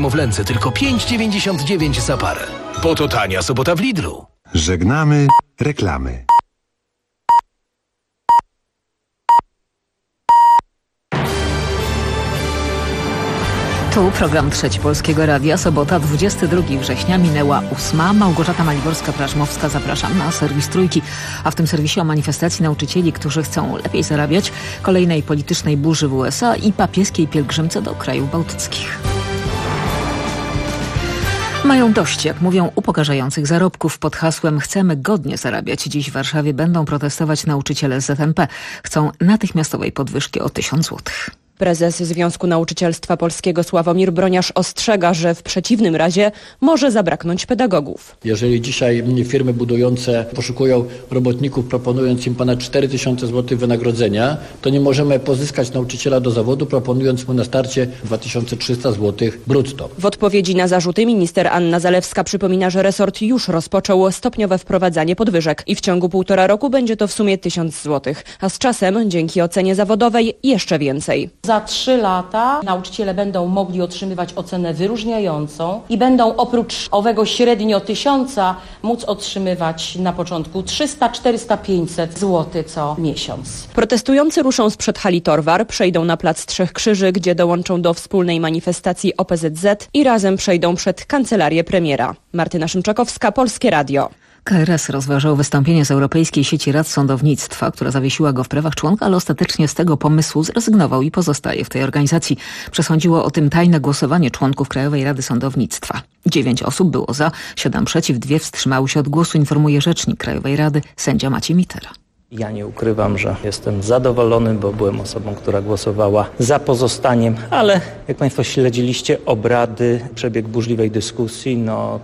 niemowlęce tylko 5,99 za parę. Po to tania sobota w Lidlu. Żegnamy reklamy. Tu program Trzeci Polskiego Radia. Sobota, 22 września, minęła 8. Małgorzata Maliborska-Prażmowska, zapraszam na serwis Trójki. A w tym serwisie o manifestacji nauczycieli, którzy chcą lepiej zarabiać, kolejnej politycznej burzy w USA i papieskiej pielgrzymce do krajów bałtyckich. Mają dość, jak mówią, upokarzających zarobków. Pod hasłem „Chcemy godnie zarabiać” dziś w Warszawie będą protestować nauczyciele z ZNP. Chcą natychmiastowej podwyżki o 1000 złotych. Prezes Związku Nauczycielstwa Polskiego Sławomir Broniarz ostrzega, że w przeciwnym razie może zabraknąć pedagogów. Jeżeli dzisiaj firmy budujące poszukują robotników, proponując im ponad 4000 zł wynagrodzenia, to nie możemy pozyskać nauczyciela do zawodu, proponując mu na starcie 2300 zł brutto. W odpowiedzi na zarzuty minister Anna Zalewska przypomina, że resort już rozpoczął stopniowe wprowadzanie podwyżek i w ciągu 1,5 roku będzie to w sumie 1000 zł, a z czasem, dzięki ocenie zawodowej, jeszcze więcej. Za 3 lata nauczyciele będą mogli otrzymywać ocenę wyróżniającą i będą oprócz owego średnio 1000 móc otrzymywać na początku 300, 400, 500 zł co miesiąc. Protestujący ruszą sprzed hali Torwar, przejdą na plac Trzech Krzyży, gdzie dołączą do wspólnej manifestacji OPZZ i razem przejdą przed kancelarię premiera. Martyna Szymczakowska, Polskie Radio. KRS rozważał wystąpienie z Europejskiej Sieci Rad Sądownictwa, która zawiesiła go w prawach członka, ale ostatecznie z tego pomysłu zrezygnował i pozostaje w tej organizacji. Przesądziło o tym tajne głosowanie członków Krajowej Rady Sądownictwa. 9 osób było za, 7 przeciw, 2 wstrzymały się od głosu, informuje rzecznik Krajowej Rady, sędzia Maciej Mitera. Ja nie ukrywam, że jestem zadowolony, bo byłem osobą, która głosowała za pozostaniem, ale jak Państwo śledziliście obrady, przebieg burzliwej dyskusji,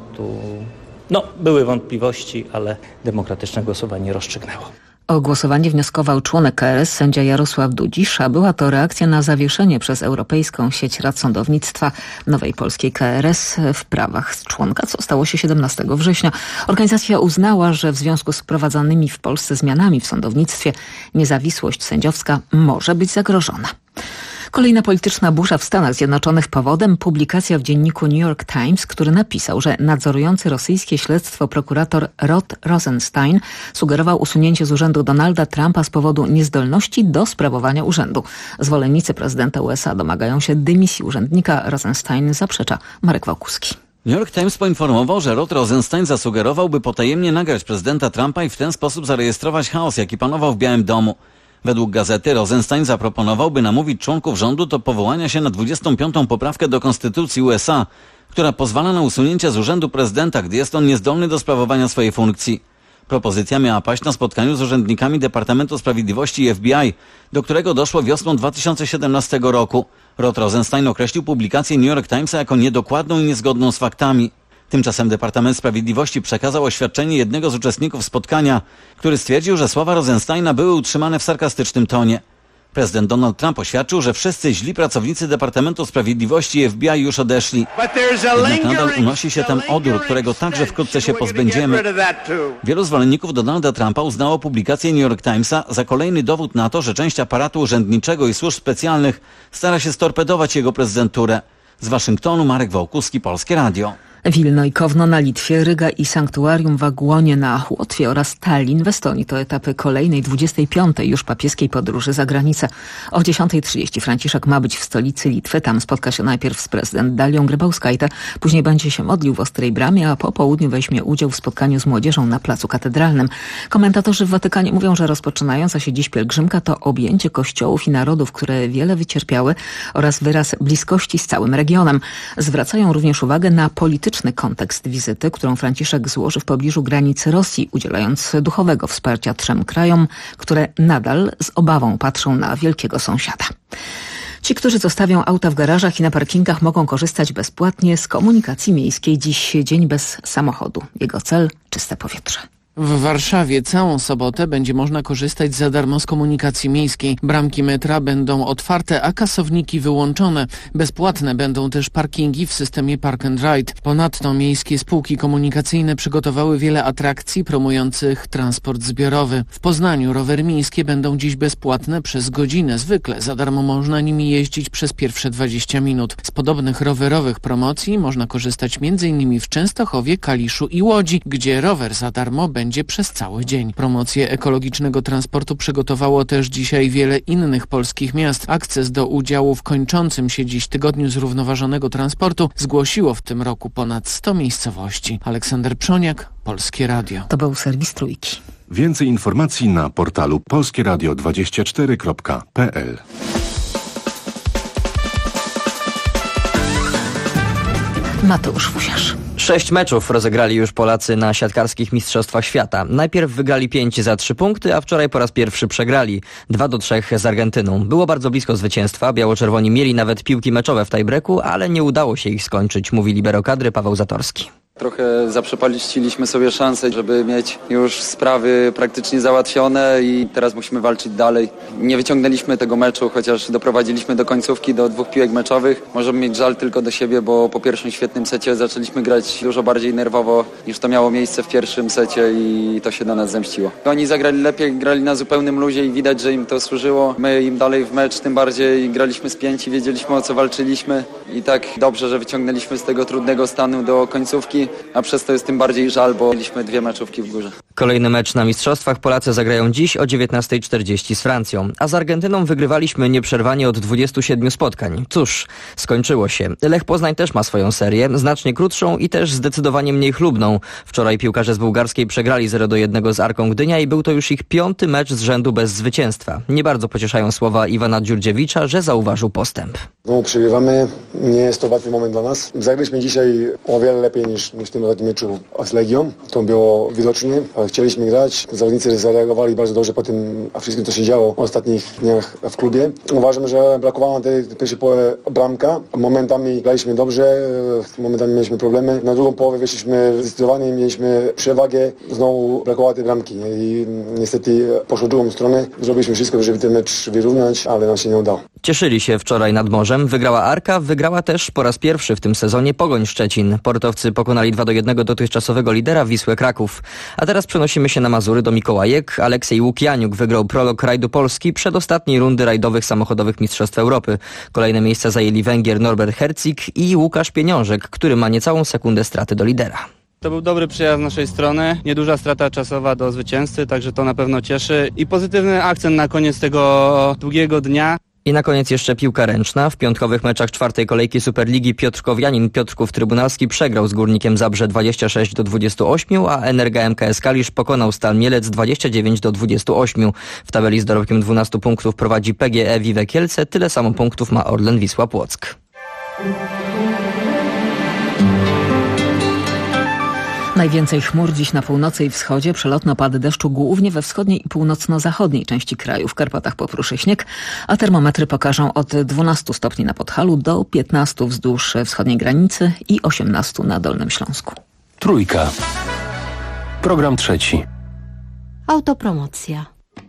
były wątpliwości, ale demokratyczne głosowanie rozstrzygnęło. O głosowanie wnioskował członek KRS, sędzia Jarosław Dudzisz, a była to reakcja na zawieszenie przez Europejską Sieć Rad Sądownictwa nowej polskiej KRS w prawach członka, co stało się 17 września. Organizacja uznała, że w związku z wprowadzanymi w Polsce zmianami w sądownictwie niezawisłość sędziowska może być zagrożona. Kolejna polityczna burza w Stanach Zjednoczonych, powodem publikacja w dzienniku New York Times, który napisał, że nadzorujący rosyjskie śledztwo prokurator Rod Rosenstein sugerował usunięcie z urzędu Donalda Trumpa z powodu niezdolności do sprawowania urzędu. Zwolennicy prezydenta USA domagają się dymisji urzędnika. Rosenstein zaprzecza. Marek Wałkuski. New York Times poinformował, że Rod Rosenstein zasugerował, by potajemnie nagrać prezydenta Trumpa i w ten sposób zarejestrować chaos, jaki panował w Białym Domu. Według gazety Rosenstein zaproponował, by namówić członków rządu do powołania się na 25. poprawkę do Konstytucji USA, która pozwala na usunięcie z urzędu prezydenta, gdy jest on niezdolny do sprawowania swojej funkcji. Propozycja miała paść na spotkaniu z urzędnikami Departamentu Sprawiedliwości i FBI, do którego doszło wiosną 2017 roku. Rod Rosenstein określił publikację New York Timesa jako niedokładną i niezgodną z faktami. Tymczasem Departament Sprawiedliwości przekazał oświadczenie jednego z uczestników spotkania, który stwierdził, że słowa Rosensteina były utrzymane w sarkastycznym tonie. Prezydent Donald Trump oświadczył, że wszyscy źli pracownicy Departamentu Sprawiedliwości i FBI już odeszli. Jednak nadal unosi się tam odór, którego także wkrótce się pozbędziemy. Wielu zwolenników Donalda Trumpa uznało publikację New York Timesa za kolejny dowód na to, że część aparatu urzędniczego i służb specjalnych stara się storpedować jego prezydenturę. Z Waszyngtonu Marek Wałkuski, Polskie Radio. Wilno i Kowno na Litwie, Ryga i Sanktuarium w Agłonie na Łotwie oraz Tallin w Estonii to etapy kolejnej 25. już papieskiej podróży za granicę. O 10:30 Franciszek ma być w stolicy Litwy. Tam spotka się najpierw z prezydent Dalią Grybauskaite, później będzie się modlił w Ostrej Bramie, a po południu weźmie udział w spotkaniu z młodzieżą na Placu Katedralnym. Komentatorzy w Watykanie mówią, że rozpoczynająca się dziś pielgrzymka to objęcie kościołów i narodów, które wiele wycierpiały oraz wyraz bliskości z całym regionem. Zwracają również uwagę na polityczny kontekst wizyty, którą Franciszek złoży w pobliżu granicy Rosji, udzielając duchowego wsparcia 3 krajom, które nadal z obawą patrzą na wielkiego sąsiada. Ci, którzy zostawią auta w garażach i na parkingach, mogą korzystać bezpłatnie z komunikacji miejskiej. Dziś dzień bez samochodu. Jego cel – czyste powietrze. W Warszawie całą sobotę będzie można korzystać za darmo z komunikacji miejskiej. Bramki metra będą otwarte, a kasowniki wyłączone. Bezpłatne będą też parkingi w systemie Park and Ride. Ponadto miejskie spółki komunikacyjne przygotowały wiele atrakcji promujących transport zbiorowy. W Poznaniu rowery miejskie będą dziś bezpłatne przez godzinę. Zwykle za darmo można nimi jeździć przez pierwsze 20 minut. Z podobnych rowerowych promocji można korzystać m.in. w Częstochowie, Kaliszu i Łodzi, gdzie rower za darmo będzie przez cały dzień. Promocję ekologicznego transportu przygotowało też dzisiaj wiele innych polskich miast. Akces do udziału w kończącym się dziś Tygodniu Zrównoważonego Transportu zgłosiło w tym roku ponad 100 miejscowości. Aleksander Przoniak, Polskie Radio. To był serwis Trójki. Więcej informacji na portalu polskieradio24.pl. Mateusz Fusiarz. 6 meczów rozegrali już Polacy na siatkarskich Mistrzostwach Świata. Najpierw wygrali 5 za 3 punkty, a wczoraj po raz pierwszy przegrali 2-3 z Argentyną. Było bardzo blisko zwycięstwa. Biało-czerwoni mieli nawet piłki meczowe w tiebreaku, ale nie udało się ich skończyć, mówi libero kadry Paweł Zatorski. Trochę zaprzepaliśmy sobie szansę, żeby mieć już sprawy praktycznie załatwione i teraz musimy walczyć dalej. Nie wyciągnęliśmy tego meczu, chociaż doprowadziliśmy do końcówki, do 2 piłek meczowych. Możemy mieć żal tylko do siebie, bo po pierwszym świetnym secie zaczęliśmy grać dużo bardziej nerwowo niż to miało miejsce w pierwszym secie i to się na nas zemściło. Oni zagrali lepiej, grali na zupełnym luzie i widać, że im to służyło. My im dalej w mecz, tym bardziej graliśmy spięci, wiedzieliśmy o co walczyliśmy i tak dobrze, że wyciągnęliśmy z tego trudnego stanu do końcówki. A przez to jest tym bardziej żal, bo mieliśmy 2 meczówki w górze. Kolejny mecz na Mistrzostwach Polacy zagrają dziś o 19:40 z Francją. A z Argentyną wygrywaliśmy nieprzerwanie od 27 spotkań. Cóż, skończyło się. Lech Poznań też ma swoją serię, znacznie krótszą i też zdecydowanie mniej chlubną. Wczoraj piłkarze z bułgarskiej przegrali 0-1 z Arką Gdynia i był to już ich 5. mecz z rzędu bez zwycięstwa. Nie bardzo pocieszają słowa Iwana Dziurdziewicza, że zauważył postęp. No, przegrywamy, nie jest to łatwy moment dla nas. Zagraliśmy dzisiaj o wiele lepiej niż w tym ostatnim meczu z Legią. To było widocznie, ale chcieliśmy grać. Zawodnicy zareagowali bardzo dobrze po tym wszystkim, co się działo w ostatnich dniach w klubie. Uważam, że brakowała na tej pierwszej połowie bramka. Momentami graliśmy dobrze, momentami mieliśmy problemy. Na drugą połowę wyszliśmy zdecydowanie, mieliśmy przewagę. Znowu brakowało tej bramki i niestety poszło w drugą stronę. Zrobiliśmy wszystko, żeby ten mecz wyrównać, ale nam się nie udało. Cieszyli się wczoraj nad morzem. Wygrała Arka, wygrała też po raz pierwszy w tym sezonie Pogoń Szczecin. Portowcy pokonali 2-1 dotychczasowego lidera Wisłę Kraków. A teraz przenosimy się na Mazury do Mikołajek. Aleksiej Łukianiuk wygrał prolog rajdu Polski przedostatniej rundy rajdowych samochodowych Mistrzostw Europy. Kolejne miejsca zajęli Węgier Norbert Hercik i Łukasz Pieniążek, który ma niecałą sekundę straty do lidera. To był dobry przejazd z naszej strony, nieduża strata czasowa do zwycięzcy, także to na pewno cieszy. I pozytywny akcent na koniec tego długiego dnia. I na koniec jeszcze piłka ręczna. W piątkowych meczach 4. kolejki Superligi Piotrkowianin Piotrków Trybunalski przegrał z Górnikiem Zabrze 26-28, a Energa MKS Kalisz pokonał Stal Mielec 29-28. W tabeli z dorobkiem 12 punktów prowadzi PGE Wiwe Kielce, tyle samo punktów ma Orlen Wisła Płock. Najwięcej chmur dziś na północy i wschodzie, przelotne opady deszczu głównie we wschodniej i północno-zachodniej części kraju. W Karpatach popruszy śnieg, a termometry pokażą od 12 stopni na Podhalu do 15 wzdłuż wschodniej granicy i 18 na Dolnym Śląsku. Trójka. Program trzeci. Autopromocja.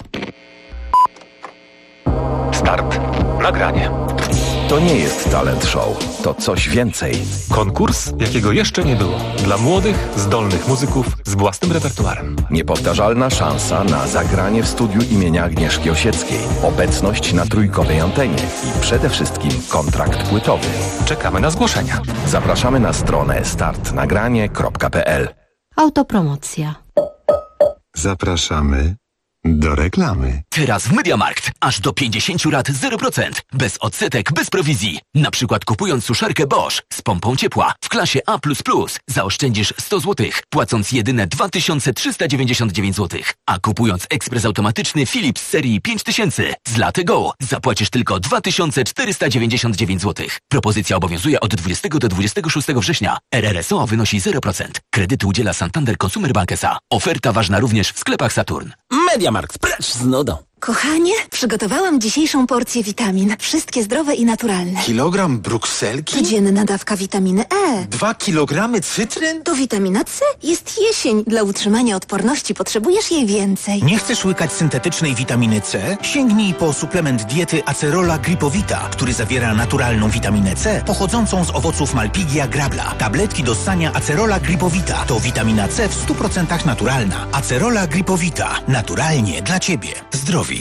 Start. Nagranie. To nie jest talent show, to coś więcej. Konkurs, jakiego jeszcze nie było. Dla młodych, zdolnych muzyków z własnym repertuarem. Niepowtarzalna szansa na zagranie w studiu imienia Agnieszki Osieckiej. Obecność na trójkowej antenie i przede wszystkim kontrakt płytowy. Czekamy na zgłoszenia. Zapraszamy na stronę startnagranie.pl. Autopromocja. Zapraszamy do reklamy. Teraz w MediaMarkt aż do 50 rat 0%. Bez odsetek, bez prowizji. Na przykład kupując suszarkę Bosch z pompą ciepła w klasie A++, zaoszczędzisz 100 zł, płacąc jedyne 2399 zł. A kupując ekspres automatyczny Philips serii 5000 z Latte Go zapłacisz tylko 2499 zł. Propozycja obowiązuje od 20 do 26 września. RRSO wynosi 0%. Kredyty udziela Santander Consumer Bank S.A. Oferta ważna również w sklepach Saturn. MediaMarkt, precz z nudą. Kochanie, przygotowałam dzisiejszą porcję witamin. Wszystkie zdrowe i naturalne. Kilogram brukselki? Codzienna dawka witaminy E. 2 kilogramy cytryn? To witamina C. Jest jesień. Dla utrzymania odporności potrzebujesz jej więcej. Nie chcesz łykać syntetycznej witaminy C? Sięgnij po suplement diety Acerola Gripowita, który zawiera naturalną witaminę C pochodzącą z owoców Malpighia grabla. Tabletki do ssania Acerola Gripowita to witamina C w 100% naturalna. Acerola Gripowita. Naturalnie dla Ciebie. Zdrowit.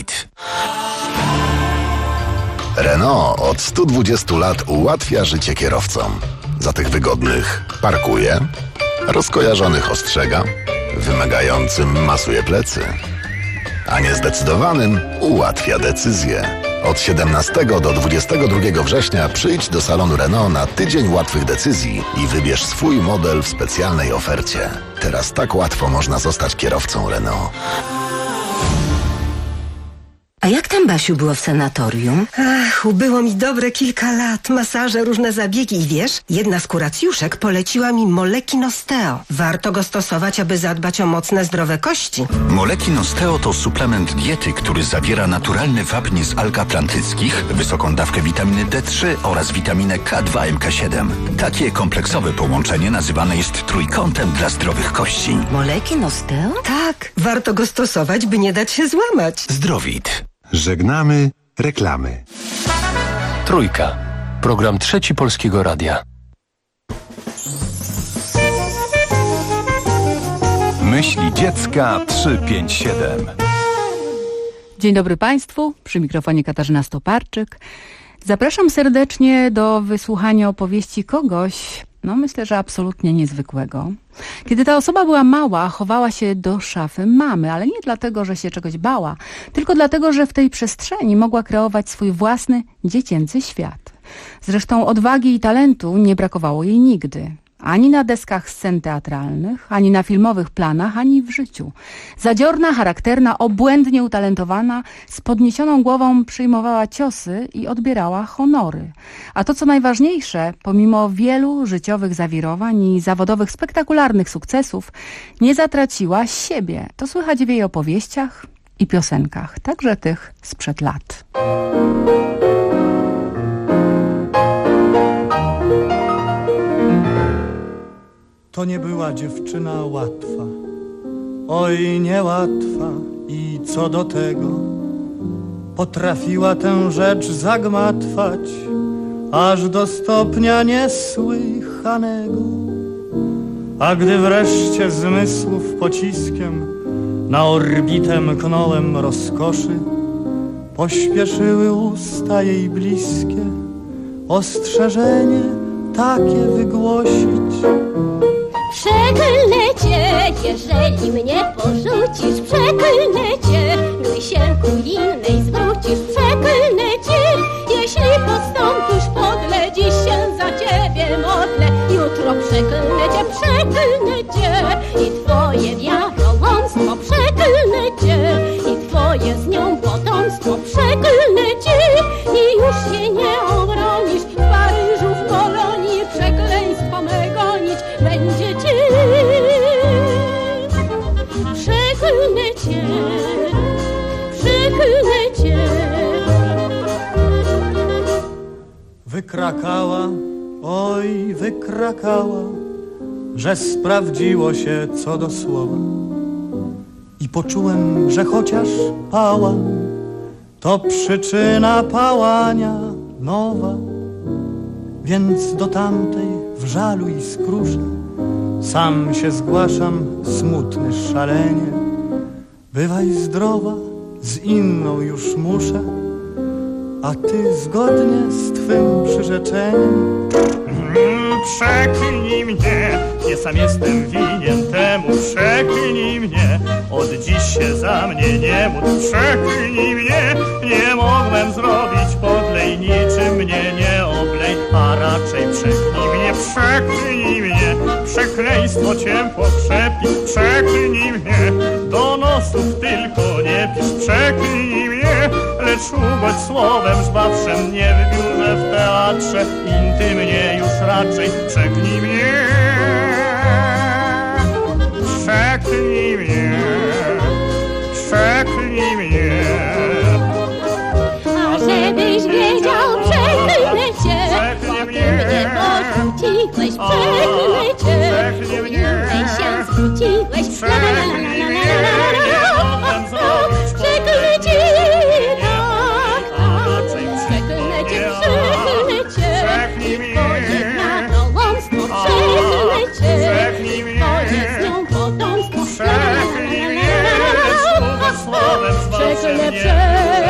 Renault od 120 lat ułatwia życie kierowcom. Za tych wygodnych parkuje, rozkojarzonych ostrzega, wymagającym masuje plecy, a niezdecydowanym ułatwia decyzje. Od 17 do 22 września przyjdź do salonu Renault na tydzień łatwych decyzji i wybierz swój model w specjalnej ofercie. Teraz tak łatwo można zostać kierowcą Renault. A jak tam, Basiu, było w sanatorium? Ach, ubyło mi dobre kilka lat. Masaże, różne zabiegi i wiesz, jedna z kuracjuszek poleciła mi Molekin Osteo. Warto go stosować, aby zadbać o mocne, zdrowe kości. Molekin Osteo to suplement diety, który zawiera naturalny wapń z alg atlantyckich, wysoką dawkę witaminy D3 oraz witaminę K2 MK7. Takie kompleksowe połączenie nazywane jest trójkątem dla zdrowych kości. Molekin Osteo? Tak, warto go stosować, by nie dać się złamać. Zdrowit. Żegnamy reklamy. Trójka. Program Trzeci Polskiego Radia. Myśli dziecka 357. Dzień dobry Państwu, przy mikrofonie Katarzyna Stoparczyk. Zapraszam serdecznie do wysłuchania opowieści kogoś, myślę, że absolutnie niezwykłego. Kiedy ta osoba była mała, chowała się do szafy mamy, ale nie dlatego, że się czegoś bała, tylko dlatego, że w tej przestrzeni mogła kreować swój własny, dziecięcy świat. Zresztą odwagi i talentu nie brakowało jej nigdy. Ani na deskach scen teatralnych, ani na filmowych planach, ani w życiu. Zadziorna, charakterna, obłędnie utalentowana, z podniesioną głową przyjmowała ciosy i odbierała honory. A to, co najważniejsze, pomimo wielu życiowych zawirowań i zawodowych spektakularnych sukcesów, nie zatraciła siebie. To słychać w jej opowieściach i piosenkach, także tych sprzed lat. To nie była dziewczyna łatwa, oj niełatwa i co do tego, potrafiła tę rzecz zagmatwać, aż do stopnia niesłychanego. A gdy wreszcie zmysłów pociskiem na orbitę mknąłem rozkoszy, pośpieszyły usta jej bliskie ostrzeżenie takie wygłosić. Przeklnę cię, jeżeli mnie porzucisz. Przeklnę cię, gdy się ku innej zwrócisz. Przeklnę cię, jeśli postąpisz podle. Dziś się za ciebie modlę, jutro przeklnę cię i twoje wiarowątstwo. Przeklnę cię i twoje z nią potomstwo. Przeklnę cię i już się nie obronisz. W Paryżu, w Kolonii przekleństwo me gonić będzie cię. Przeklnę cię, przeklnę cię. Wykrakała, oj wykrakała, że sprawdziło się co do słowa. I poczułem, że chociaż pała, to przyczyna pałania nowa. Więc do tamtej w żalu i skrusze sam się zgłaszam, smutny szalenie. Bywaj zdrowa, z inną już muszę, a ty zgodnie z twym przyrzeczeniem. Przeklnij mnie, nie sam jestem winien temu. Przeklnij mnie, od dziś się za mnie nie módl. Przeklnij mnie, nie mogłem zrobić podlej, niczym mnie nie oblej, a raczej przeklnij mnie. Przeklnij mnie, przekleństwo cię pokrzepi. Przeklnij mnie, do nosów tylko nie pisz. Przeklnij mnie, lecz ugodź słowem zbawczym, nie w biurze, w teatrze, intymnie już raczej. Przeklnij mnie, przeklnij mnie, przeklnij mnie. zwrócisz, przeklnę cię. Inaczej się zwróciłeś, przeklnę cię, tak, przeklnę cię, wchodzić na gołąstwo, przeklnę cię, wchodzić z nią potomstwo, przeklnę, przeklnę cię,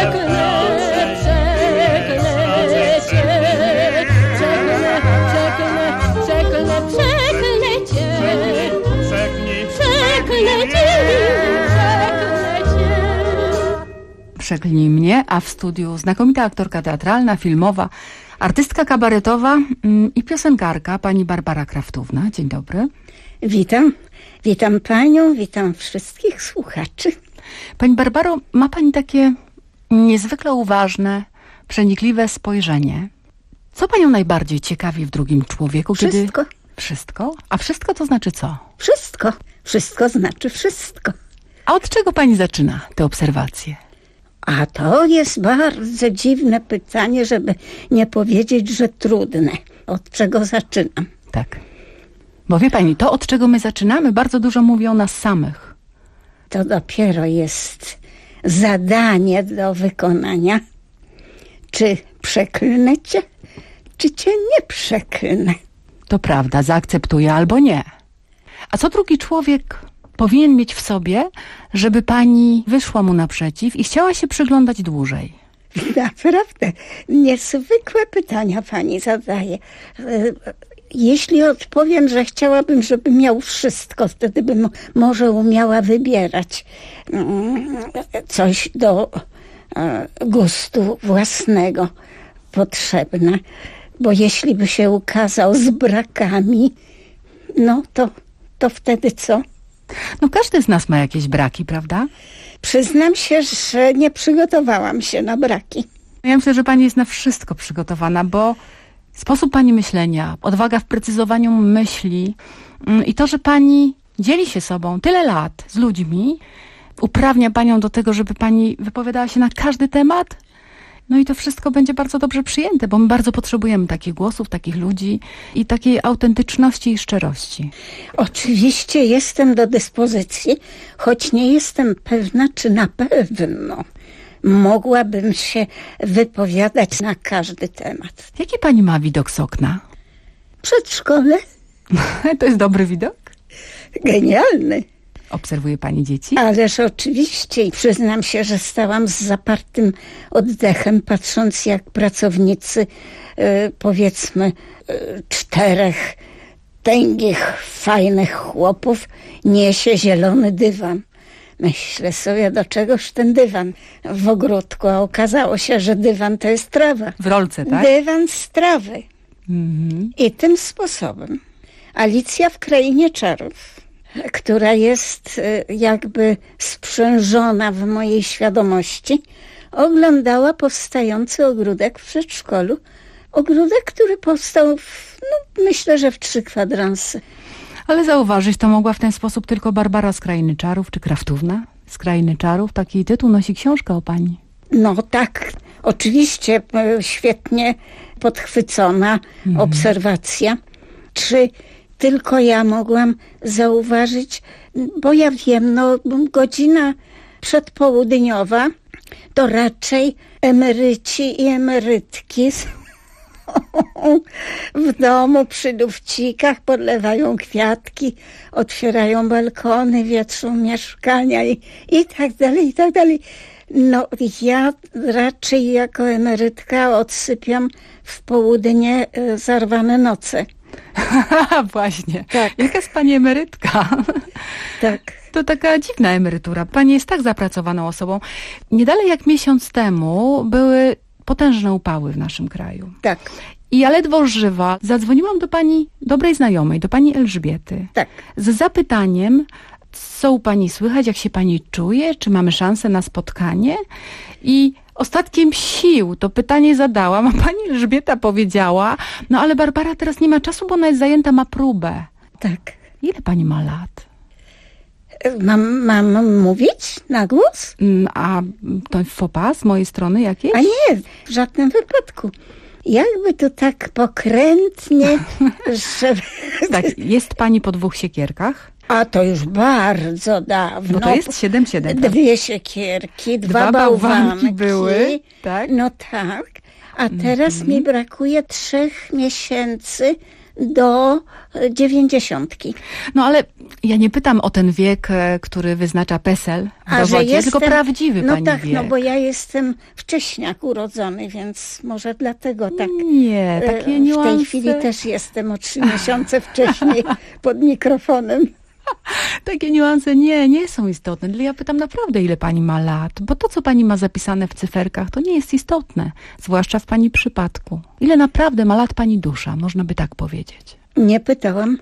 Przeklnij mnie, a w studiu znakomita aktorka teatralna, filmowa, artystka kabaretowa i piosenkarka, pani Barbara Kraftówna. Dzień dobry. Witam. Witam panią, witam wszystkich słuchaczy. Pani Barbaro, ma pani takie niezwykle uważne, przenikliwe spojrzenie. Co panią najbardziej ciekawi w drugim człowieku? Wszystko. Wszystko? A wszystko to znaczy co? Wszystko. Wszystko znaczy wszystko. A od czego pani zaczyna te obserwacje? A to jest bardzo dziwne pytanie, żeby nie powiedzieć, że trudne. Od czego zaczynam? Tak. Bo wie pani, to od czego my zaczynamy bardzo dużo mówi o nas samych. To dopiero jest zadanie do wykonania. Czy przeklnę cię, czy cię nie przeklnę? To prawda, zaakceptuję albo nie. A co drugi człowiek powinien mieć w sobie, żeby pani wyszła mu naprzeciw i chciała się przyglądać dłużej? Naprawdę, niezwykłe pytania pani zadaje. Jeśli odpowiem, że chciałabym, żeby miał wszystko, wtedy bym może umiała wybierać coś do gustu własnego potrzebne. Bo jeśli by się ukazał z brakami, no to wtedy co? No każdy z nas ma jakieś braki, prawda? Przyznam się, że nie przygotowałam się na braki. Ja myślę, że pani jest na wszystko przygotowana, bo sposób pani myślenia, odwaga w precyzowaniu myśli i to, że pani dzieli się sobą tyle lat z ludźmi, uprawnia panią do tego, żeby pani wypowiadała się na każdy temat. No i to wszystko będzie bardzo dobrze przyjęte, bo my bardzo potrzebujemy takich głosów, takich ludzi i takiej autentyczności i szczerości. Oczywiście jestem do dyspozycji, choć nie jestem pewna, czy na pewno mogłabym się wypowiadać na każdy temat. Jaki pani ma widok z okna? Przedszkole. To jest dobry widok? Genialny. Obserwuje pani dzieci? Ależ oczywiście i przyznam się, że stałam z zapartym oddechem, patrząc jak pracownicy, powiedzmy 4 tęgich, fajnych chłopów niesie zielony dywan. Myślę sobie, do czegoż ten dywan w ogródku, a okazało się, że dywan to jest trawa. W rolce, tak? Dywan z trawy. I tym sposobem Alicja w Krainie Czarów, która jest jakby sprzężona w mojej świadomości, oglądała powstający ogródek w przedszkolu. Ogródek, który powstał myślę, że w 3 kwadranse. Ale zauważyć to mogła w ten sposób tylko Barbara z Krainy Czarów, czy Kraftówna z Krainy Czarów. Taki tytuł nosi książka o pani. No tak, oczywiście świetnie podchwycona obserwacja. Czy tylko ja mogłam zauważyć, bo ja wiem, godzina przedpołudniowa to raczej emeryci i emerytki w domu przy lufcikach podlewają kwiatki, otwierają balkony, wietrzą mieszkania i tak dalej, i tak dalej. No ja raczej jako emerytka odsypiam w południe zarwane noce. Właśnie. Tak. Jaka jest pani emerytka? Tak. To taka dziwna emerytura. Pani jest tak zapracowaną osobą. Nie dalej jak miesiąc temu były potężne upały w naszym kraju. Tak. I ja ledwo żywa zadzwoniłam do pani dobrej znajomej, do pani Elżbiety. Tak. Z zapytaniem, co u pani słychać, jak się pani czuje, czy mamy szansę na spotkanie. I ostatkiem sił to pytanie zadałam, a pani Elżbieta powiedziała, no ale Barbara teraz nie ma czasu, bo ona jest zajęta, ma próbę. Tak. Ile pani ma lat? Mam mówić na głos? A to faux pas z mojej strony jakieś? A nie, w żadnym wypadku. Jakby to tak pokrętnie, żeby... Tak, jest pani po 2 siekierkach? A to już bardzo dawno. No to jest 7-7. 2 siekierki, 2 bałwanki były, tak? No tak. A teraz mi brakuje 3 miesięcy do 90. No ale ja nie pytam o ten wiek, który wyznacza PESEL w dowodzie, tylko prawdziwy pani tak, wiek. No bo ja jestem wcześniak urodzony, więc może dlatego tak. Nie, takie niuanse. W tej chwili też jestem o 3 miesiące wcześniej pod mikrofonem. Takie niuanse nie są istotne. Ja pytam naprawdę, ile pani ma lat, bo to, co pani ma zapisane w cyferkach, to nie jest istotne, zwłaszcza w pani przypadku. Ile naprawdę ma lat pani dusza, można by tak powiedzieć. Nie pytałam.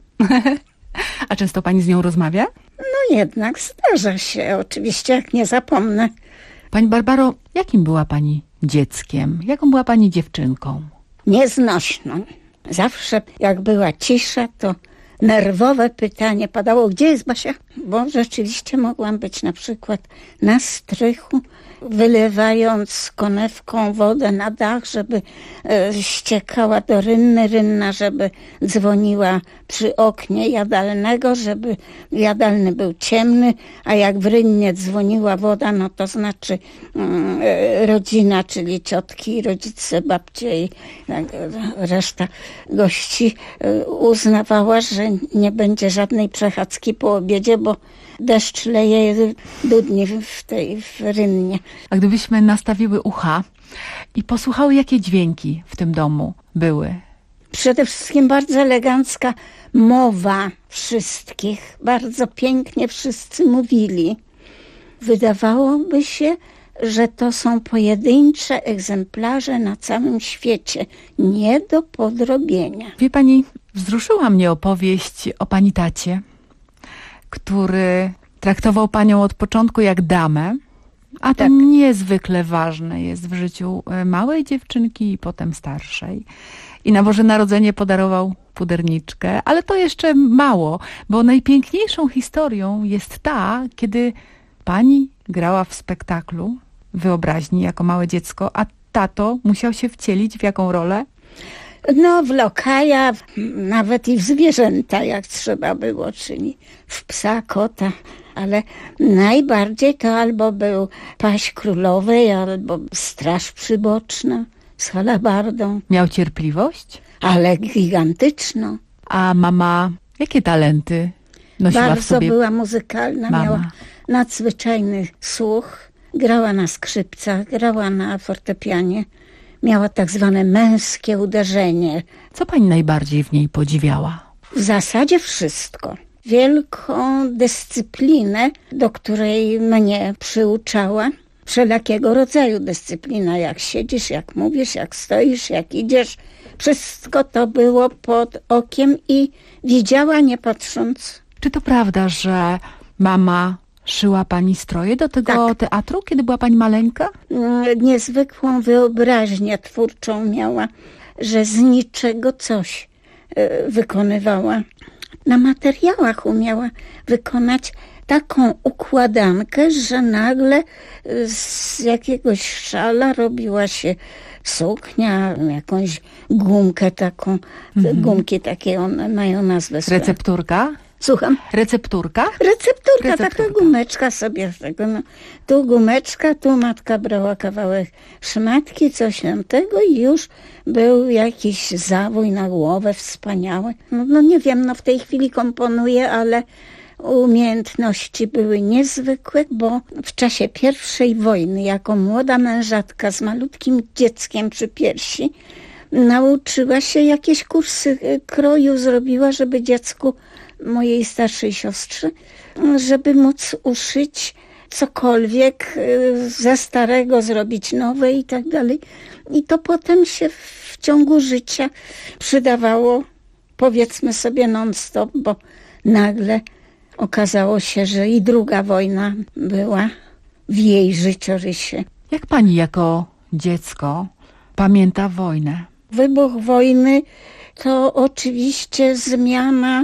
A często pani z nią rozmawia? No jednak zdarza się, oczywiście, jak nie zapomnę. Pani Barbaro, jakim była pani dzieckiem? Jaką była pani dziewczynką? Nieznośną. Zawsze jak była cisza, to nerwowe pytanie padało, gdzie jest Basia? Bo rzeczywiście mogłam być na przykład na strychu, wylewając konewką wodę na dach, żeby ściekała do rynny, rynna, żeby dzwoniła przy oknie jadalnego, żeby jadalny był ciemny, a jak w rynnie dzwoniła woda, no to znaczy rodzina, czyli ciotki, rodzice, babcie i reszta gości uznawała, że nie będzie żadnej przechadzki po obiedzie, bo deszcz leje, dudni w rynnie. A gdybyśmy nastawiły ucha i posłuchały, jakie dźwięki w tym domu były? Przede wszystkim bardzo elegancka mowa wszystkich. Bardzo pięknie wszyscy mówili. Wydawałoby się, że to są pojedyncze egzemplarze na całym świecie. Nie do podrobienia. Wie pani, wzruszyła mnie opowieść o pani tacie, który traktował panią od początku jak damę, a to niezwykle ważne jest w życiu małej dziewczynki i potem starszej. I na Boże Narodzenie podarował puderniczkę, ale to jeszcze mało, bo najpiękniejszą historią jest ta, kiedy pani grała w spektaklu wyobraźni jako małe dziecko, a tato musiał się wcielić w jaką rolę? No w lokaja, nawet i w zwierzęta, jak trzeba było, czyli w psa, kota, ale najbardziej to albo był paź królowej, albo straż przyboczna z halabardą. Miał cierpliwość? Ale gigantyczną. A mama jakie talenty nosiła Bardzo w sobie? była muzykalna, miała nadzwyczajny słuch, grała na skrzypcach, grała na fortepianie. Miała tak zwane męskie uderzenie. Co pani najbardziej w niej podziwiała? W zasadzie wszystko. Wielką dyscyplinę, do której mnie przyuczała. Wszelakiego rodzaju dyscyplina. Jak siedzisz, jak mówisz, jak stoisz, jak idziesz. Wszystko to było pod okiem i widziała nie patrząc. Czy to prawda, że mama szyła pani stroje do tego teatru, kiedy była pani maleńka? Niezwykłą wyobraźnię twórczą miała, że z niczego coś wykonywała. Na materiałach umiała wykonać taką układankę, że nagle z jakiegoś szala robiła się suknia, jakąś gumkę taką. Gumki takie one mają nazwę. Recepturka? Słucham? Recepturka? Recepturka, taka gumeczka sobie z tego. No. Tu gumeczka, tu matka brała kawałek szmatki, coś tam tego i już był jakiś zawój na głowę wspaniały. No nie wiem, w tej chwili komponuję, ale umiejętności były niezwykłe, bo w czasie I wojny jako młoda mężatka z malutkim dzieckiem przy piersi nauczyła się jakieś kursy kroju, zrobiła, żeby dziecku mojej starszej siostrze, żeby móc uszyć cokolwiek ze starego, zrobić nowe i tak dalej. I to potem się w ciągu życia przydawało, powiedzmy sobie non-stop, bo nagle okazało się, że i druga wojna była w jej życiorysie. Jak pani jako dziecko pamięta wojnę? Wybuch wojny to oczywiście zmiana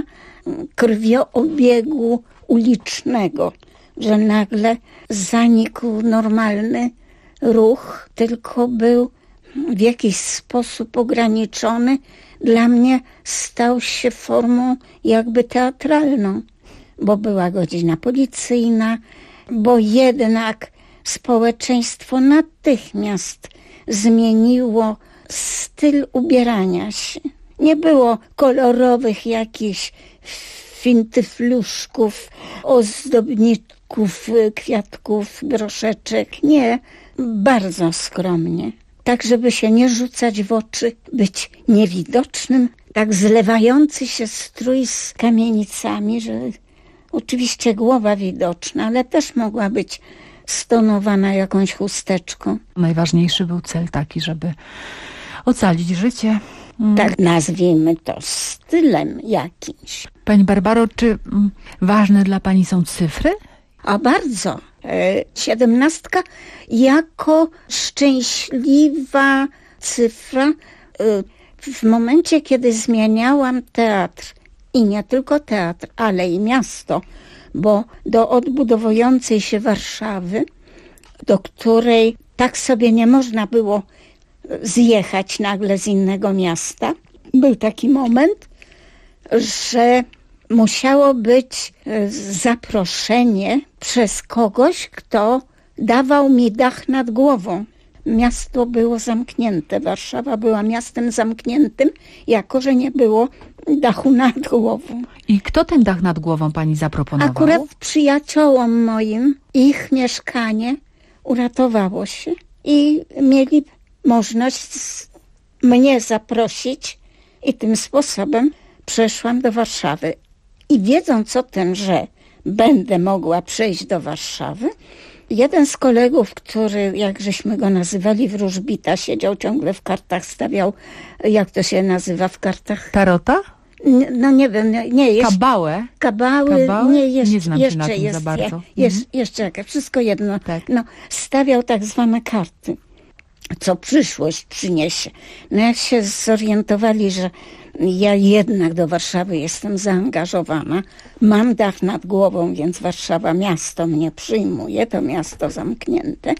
krwiobiegu ulicznego, że nagle zanikł normalny ruch, tylko był w jakiś sposób ograniczony, dla mnie stał się formą jakby teatralną, bo była godzina policyjna, bo jednak społeczeństwo natychmiast zmieniło styl ubierania się. Nie było kolorowych jakichś fintyfluszków, ozdobników, kwiatków, broszeczek. Nie, bardzo skromnie. Tak, żeby się nie rzucać w oczy, być niewidocznym. Tak zlewający się strój z kamienicami, że oczywiście głowa widoczna, ale też mogła być stonowana jakąś chusteczką. Najważniejszy był cel taki, żeby ocalić życie. Tak nazwijmy to stylem jakimś. Pani Barbaro, czy ważne dla pani są cyfry? A bardzo. 17 jako szczęśliwa cyfra. W momencie, kiedy zmieniałam teatr, i nie tylko teatr, ale i miasto, bo do odbudowującej się Warszawy, do której tak sobie nie można było zjechać nagle z innego miasta, był taki moment, że musiało być zaproszenie przez kogoś, kto dawał mi dach nad głową. Miasto było zamknięte, Warszawa była miastem zamkniętym, jako że nie było dachu nad głową. I kto ten dach nad głową pani zaproponował? Akurat przyjaciołom moim ich mieszkanie uratowało się i mieli możliwość mnie zaprosić i tym sposobem przeszłam do Warszawy. I wiedząc o tym, że będę mogła przejść do Warszawy, jeden z kolegów, który, jak żeśmy go nazywali, wróżbita, siedział ciągle w kartach, stawiał, jak to się nazywa w kartach? Tarota? No nie wiem, nie jest. Kabały? Kabały? Nie, nie znam się na tym jest, za bardzo. Jeszcze jakaś, wszystko jedno. Tak. No, stawiał tak zwane karty, co przyszłość przyniesie. No jak się zorientowali, że ja jednak do Warszawy jestem zaangażowana, mam dach nad głową, więc Warszawa, miasto mnie przyjmuje, to miasto zamknięte.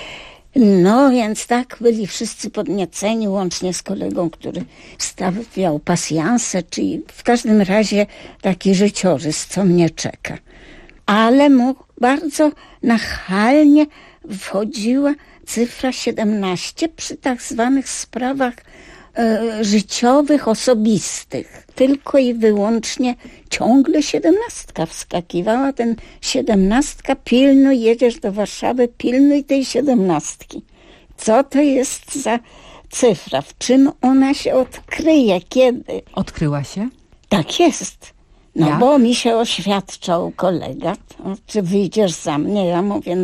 No więc tak byli wszyscy podnieceni, łącznie z kolegą, który stawiał pasjanse, czyli w każdym razie taki życiorys, co mnie czeka. Ale mu bardzo nachalnie wchodziła cyfra 17 przy tak zwanych sprawach życiowych, osobistych. Tylko i wyłącznie ciągle 17 wskakiwała. Ten 17, pilnuj, jedziesz do Warszawy, pilnuj tej 17. Co to jest za cyfra? W czym ona się odkryje? Kiedy? Odkryła się? Tak jest. No bo mi się oświadczał kolega, czy wyjdziesz za mnie? Ja mówię,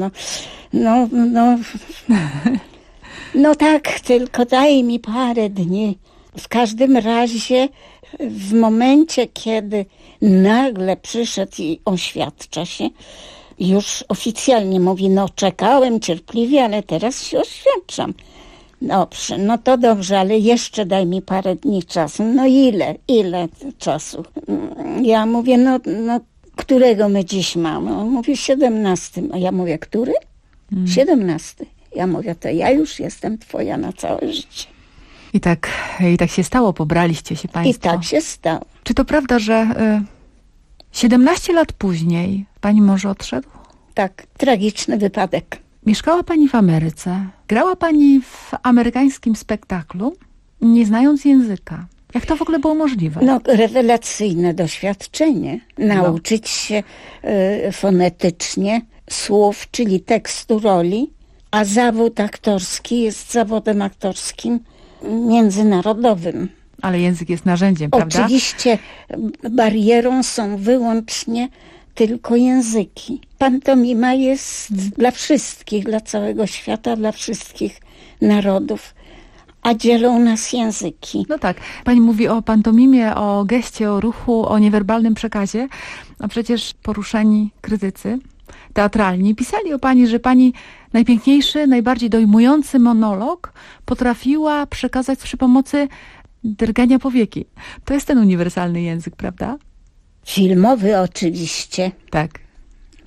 no tak, tylko daj mi parę dni. W każdym razie w momencie, kiedy nagle przyszedł i oświadcza się, już oficjalnie mówi, no czekałem cierpliwie, ale teraz się oświadczam. Dobrze, no to dobrze, ale jeszcze daj mi parę dni czasu. No ile czasu? Ja mówię, no którego my dziś mamy? On mówi 17. A ja mówię, który? 17. Ja mówię, to ja już jestem twoja na całe życie. I tak się stało, pobraliście się państwo. I tak się stało. Czy to prawda, że 17 lat później pani mąż odszedł? Tak, tragiczny wypadek. Mieszkała pani w Ameryce. Grała pani w amerykańskim spektaklu, nie znając języka. Jak to w ogóle było możliwe? No, rewelacyjne doświadczenie. Nauczyć się fonetycznie słów, czyli tekstu roli, a zawód aktorski jest zawodem aktorskim międzynarodowym. Ale język jest narzędziem, prawda? Oczywiście barierą są wyłącznie tylko języki. Pantomima jest dla wszystkich, dla całego świata, dla wszystkich narodów, a dzielą nas języki. No tak, pani mówi o pantomimie, o geście, o ruchu, o niewerbalnym przekazie, a przecież poruszeni krytycy teatralni pisali o pani, że pani najpiękniejszy, najbardziej dojmujący monolog potrafiła przekazać przy pomocy drgania powieki. To jest ten uniwersalny język, prawda? Filmowy oczywiście. Tak.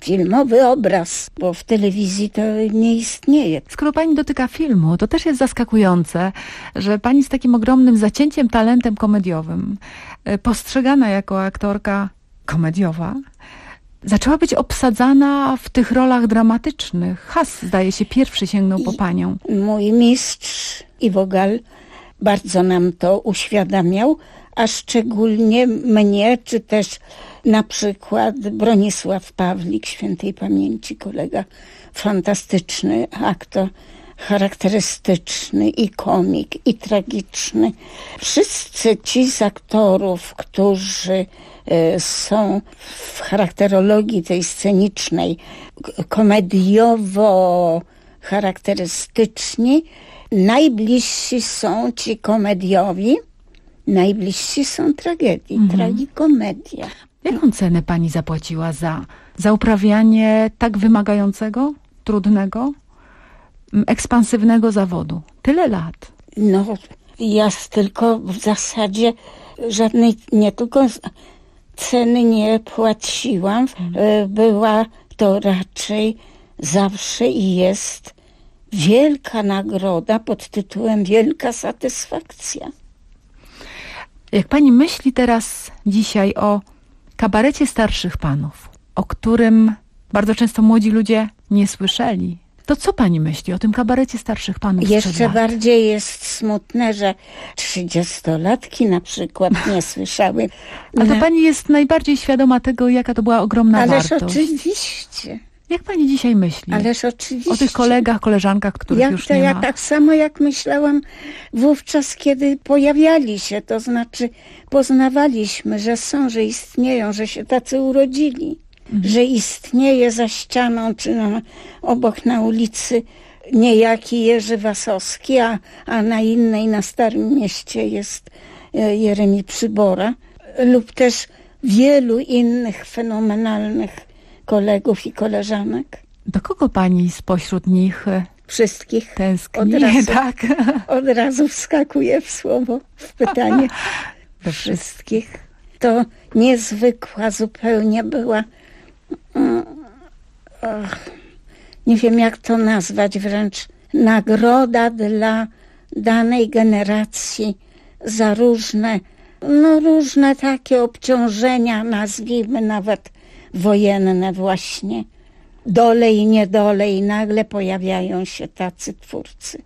filmowy obraz, bo w telewizji to nie istnieje. Skoro pani dotyka filmu, to też jest zaskakujące, że pani z takim ogromnym zacięciem, talentem komediowym, postrzegana jako aktorka komediowa, zaczęła być obsadzana w tych rolach dramatycznych. Has, zdaje się, pierwszy sięgnął po panią. Mój mistrz Iwo Gal bardzo nam to uświadamiał, a szczególnie mnie, czy też na przykład Bronisław Pawlik, świętej pamięci, kolega, fantastyczny aktor, charakterystyczny i komik, i tragiczny. Wszyscy ci z aktorów, którzy są w charakterologii tej scenicznej komediowo-charakterystyczni, najbliżsi są ci komediowi, najbliżsi są tragedii, tragikomedia. Jaką cenę pani zapłaciła za uprawianie tak wymagającego, trudnego, ekspansywnego zawodu? Tyle lat. No, ja tylko w zasadzie żadnej, nie tylko ceny nie płaciłam. Była to raczej zawsze i jest wielka nagroda pod tytułem wielka satysfakcja. Jak pani myśli teraz dzisiaj o kabarecie starszych panów, o którym bardzo często młodzi ludzie nie słyszeli, to co pani myśli o tym kabarecie starszych panów? Jeszcze bardziej jest smutne, że 30-latki na przykład nie słyszały. A to pani jest najbardziej świadoma tego, jaka to była ogromna wartość. Ależ oczywiście. Jak pani dzisiaj myśli? Ależ oczywiście. O tych kolegach, koleżankach, których już nie ma? Ja tak samo jak myślałam wówczas, kiedy pojawiali się, to znaczy poznawaliśmy, że są, że istnieją, że się tacy urodzili, że istnieje za ścianą, czy obok na ulicy niejaki Jerzy Wasowski, a na innej, na Starym Mieście jest Jeremi Przybora, lub też wielu innych fenomenalnych kolegów i koleżanek. Do kogo pani spośród nich wszystkich tęskni? Tak. Od razu wskakuje w słowo, w pytanie. Do wszystkich. To niezwykła zupełnie była, nie wiem jak to nazwać, wręcz nagroda dla danej generacji za różne takie obciążenia, nazwijmy nawet wojenne właśnie. Dole i niedole i nagle pojawiają się tacy twórcy.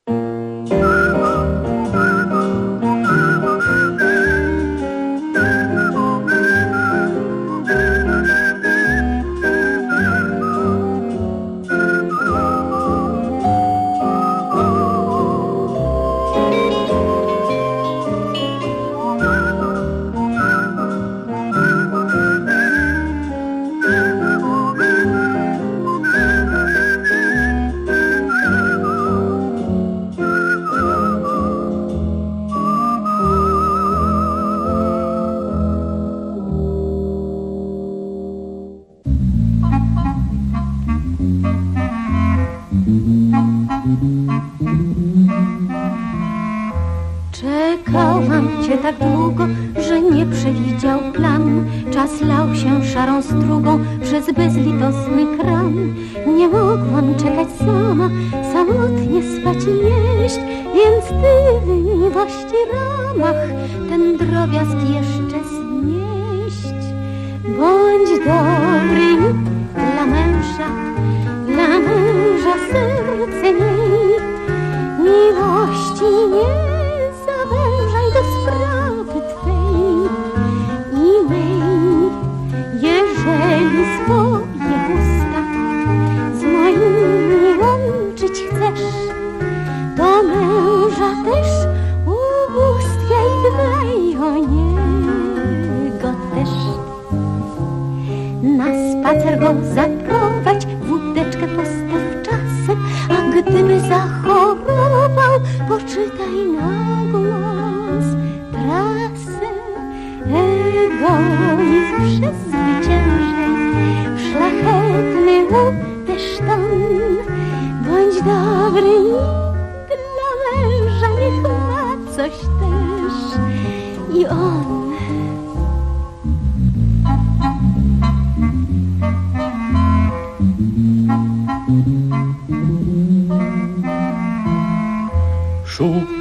Czekałam cię tak długo, że nie przewidział plan. Czas lał się szarą strugą przez bezlitosny kran. Nie mogłam czekać sama, samotnie spać i jeść, więc ty w miłości ramach ten drobiazg jeszcze znieść. Bądź dobry dla męża serce miej, miłości nie zawężaj do sprawy twej i myj, jeżeli swoje usta z moimi łączyć chcesz, to męża też ubóstwiaj, dbaj o niego też. Na spacer go zaprowadź, wódeczkę postaw czasem, a gdyby zachorował, poczytaj na głos prasę. Egoizm przezwyciężaj, szlachetny uderz tam. Bądź dobry i dla męża niech ma coś też i on.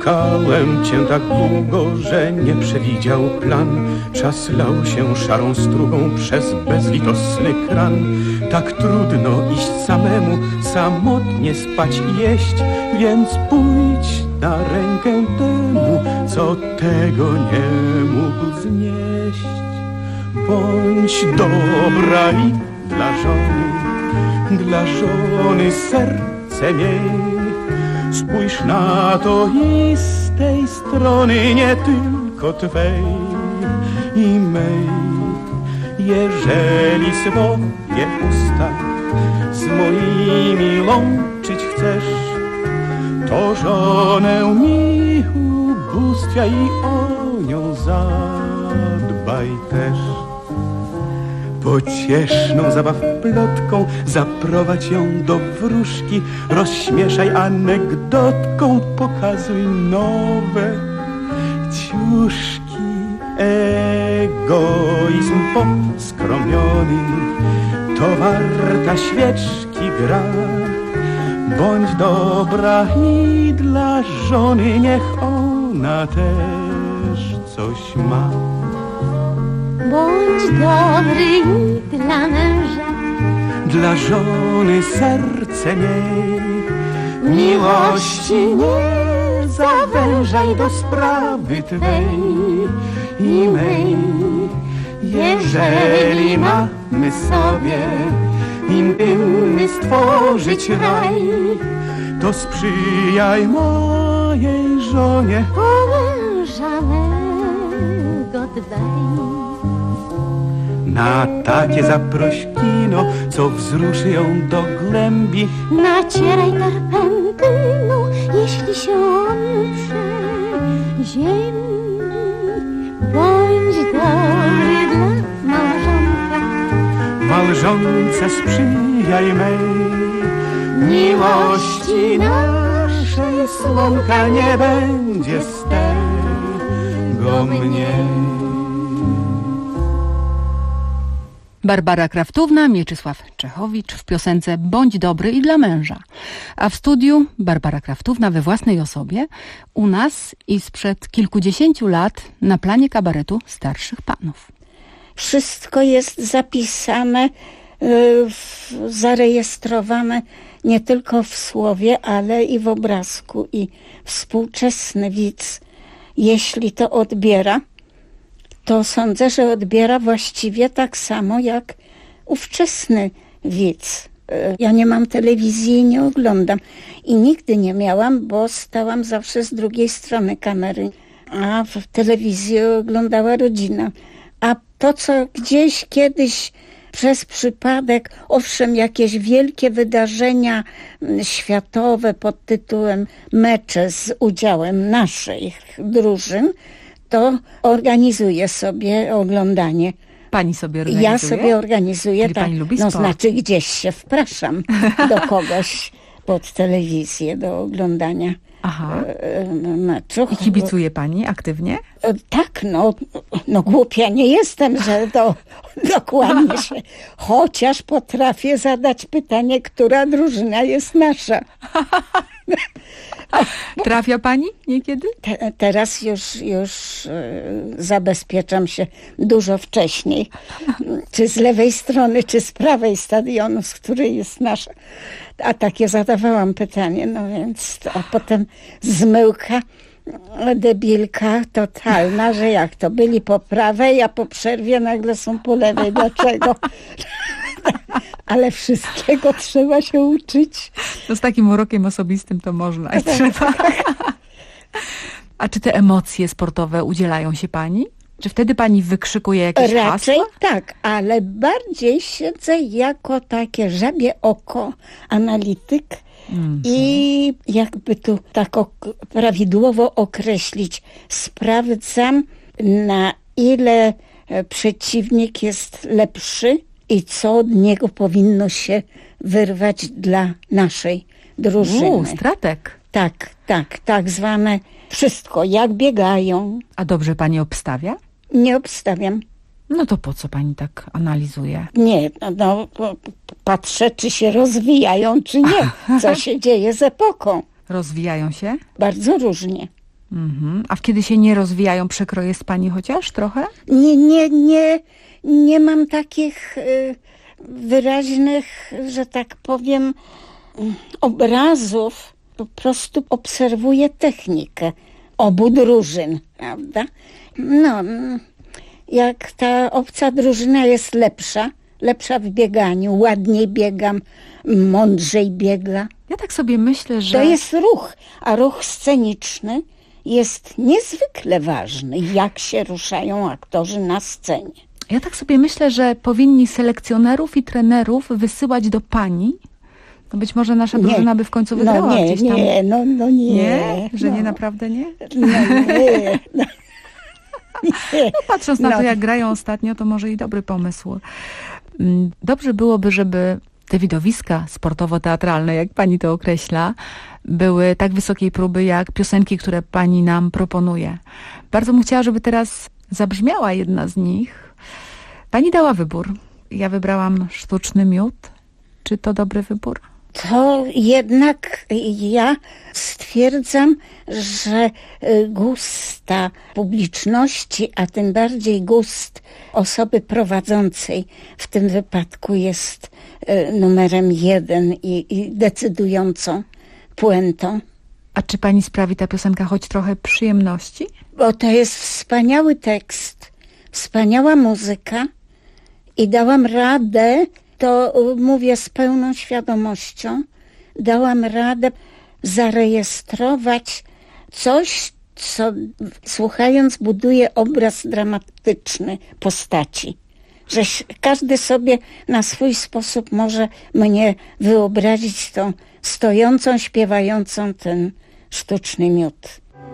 Szukałem cię tak długo, że nie przewidział plan. Czas lał się szarą strugą przez bezlitosny kran. Tak trudno iść samemu, samotnie spać i jeść, więc pójdź na rękę temu, co tego nie mógł znieść. Bądź dobra i dla żony serce miej. Spójrz na to i z tej strony, nie tylko twej i mej. Jeżeli swoje usta z moimi łączyć chcesz, to żonę mi ubóstwiaj i o nią zadbaj też. Pocieszną zabaw plotką zaprowadź ją do wróżki, rozśmieszaj anegdotką, pokazuj nowe ciuszki. Egoizm poskromiony to warta świeczki gra. Bądź dobra i dla żony, niech ona też coś ma. Bądź dobry i dla męża, dla żony serce miej. Miłości nie zawężaj do sprawy twej i mej. Jeżeli mamy sobie intymny stworzyć raj, to sprzyjaj mojej żonie, o męża mego dbaj. Na takie zaproś kino, co wzruszy ją do głębi. Nacieraj terpentyną, jeśli się on przeziębi. Bądź dobry dla małżonka, małżonce sprzyjaj mej. Miłości naszej słonka nie będzie z tego mniej. Barbara Kraftówna, Mieczysław Czechowicz w piosence Bądź dobry i dla męża. A w studiu Barbara Kraftówna we własnej osobie, u nas i sprzed kilkudziesięciu lat na planie kabaretu Starszych Panów. Wszystko jest zapisane, zarejestrowane nie tylko w słowie, ale i w obrazku. I współczesny widz, jeśli to odbiera, to sądzę, że odbiera właściwie tak samo jak ówczesny widz. Ja nie mam telewizji i nie oglądam. I nigdy nie miałam, bo stałam zawsze z drugiej strony kamery. A w telewizji oglądała rodzina. A to, co gdzieś kiedyś przez przypadek, owszem, jakieś wielkie wydarzenia światowe pod tytułem mecze z udziałem naszych drużyn, to organizuję sobie oglądanie. Pani sobie organizuje? Ja sobie organizuję, czyli tak. pani lubi no sport. znaczy gdzieś się wpraszam do kogoś pod telewizję do oglądania meczu. I kibicuje pani aktywnie? Tak, no głupia nie jestem, że to dokładnie się... Chociaż potrafię zadać pytanie, która drużyna jest nasza. Trafia pani niekiedy? Teraz już zabezpieczam się dużo wcześniej. Czy z lewej strony, czy z prawej stadionu, z której jest nasza. A takie zadawałam pytanie, no więc a potem zmyłka, debilka totalna, że jak to byli po prawej, a po przerwie nagle są po lewej. Dlaczego? Ale wszystkiego trzeba się uczyć. No z takim urokiem osobistym to można i trzeba. A czy te emocje sportowe udzielają się pani? Czy wtedy pani wykrzykuje jakieś Raczej hasła? tak, ale bardziej siedzę jako takie żabie oko, analityk i jakby tu tak prawidłowo określić, sprawdzam, na ile przeciwnik jest lepszy i co od niego powinno się wyrwać dla naszej drużyny. Strateg. Tak zwane wszystko, jak biegają. A dobrze pani obstawia? Nie obstawiam. No to po co pani tak analizuje? Nie, patrzę, czy się rozwijają, czy nie. Co się dzieje z epoką. Rozwijają się? Bardzo różnie. A kiedy się nie rozwijają przekroje, jest pani chociaż trochę? Nie mam takich wyraźnych, że tak powiem, obrazów. Po prostu obserwuję technikę obu drużyn, prawda? No, jak ta obca drużyna jest lepsza w bieganiu, ładniej biegam, mądrzej biega. Ja tak sobie myślę, że... To jest ruch, a ruch sceniczny jest niezwykle ważny, jak się ruszają aktorzy na scenie. Ja tak sobie myślę, że powinni selekcjonerów i trenerów wysyłać do pani. To być może nasza drużyna by w końcu wygrała gdzieś tam. Nie? Że nie, naprawdę nie? Nie. Patrząc na to, jak grają ostatnio, to może i dobry pomysł. Dobrze byłoby, żeby te widowiska sportowo-teatralne, jak pani to określa, były tak wysokiej próby, jak piosenki, które pani nam proponuje. Bardzo bym chciała, żeby teraz zabrzmiała jedna z nich. Pani dała wybór. Ja wybrałam Sztuczny Miód. Czy to dobry wybór? To jednak ja stwierdzam, że gusta publiczności, a tym bardziej gust osoby prowadzącej w tym wypadku jest numerem 1 i decydującą puentą. A czy pani sprawi ta piosenka choć trochę przyjemności? Bo to jest wspaniały tekst, wspaniała muzyka i dałam radę, to mówię z pełną świadomością, dałam radę zarejestrować coś, co słuchając buduje obraz dramatyczny postaci. Że każdy sobie na swój sposób może mnie wyobrazić tą stojącą, śpiewającą ten Sztuczny Miód.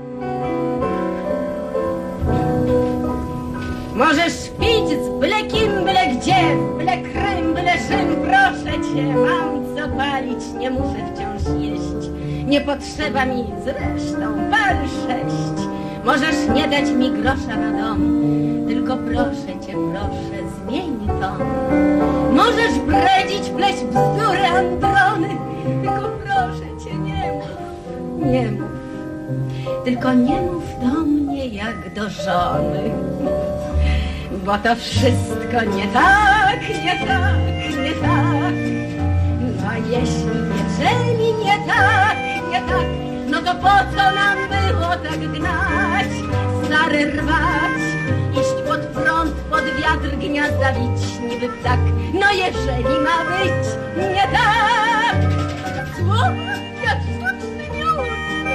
Możesz pić z byle kim, byle gdzie, byle krem, byle czym, proszę cię. Mam co palić, nie muszę wciąż jeść. Nie potrzeba mi zresztą pal 6. Możesz nie dać mi grosza na dom, tylko proszę cię, proszę, zmień ton. Możesz bredzić, pleść bzdury Androny, tylko proszę cię, nie mów. Tylko nie mów do mnie jak do żony. Bo to wszystko nie tak. No jeżeli nie tak, no to po co nam było tak gnać, stary rwać, iść pod prąd, pod wiatr, gniazda wić, niby ptak. No jeżeli ma być nie tak, słowa jak sztuczny miód,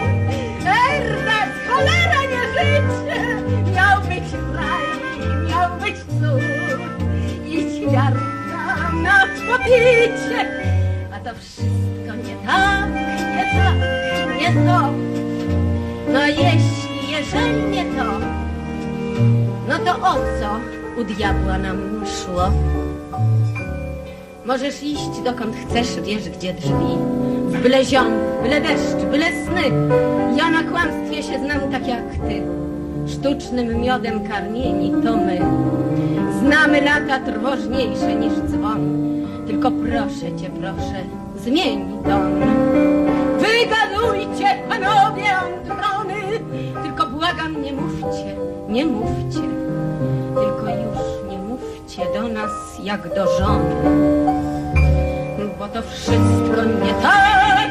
cholera nie życie, miał być raj, miał być cud i ćwiartka na popicie. A to wszystko nie tak, nie to. No jeżeli nie to, no to o co u diabła nam szło? Możesz iść dokąd chcesz, wiesz gdzie drzwi. W byle ziom, byle deszcz, byle sny. Ja na kłamstwie się znam tak jak ty. Sztucznym miodem karmieni to my. Znamy lata trwożniejsze niż dzwon. Tylko proszę cię, proszę, zmień ton. Wygadujcie, panowie Androny. Tylko błagam, nie mówcie. Tylko już nie mówcie do nas jak do żony. Bo to wszystko nie tak.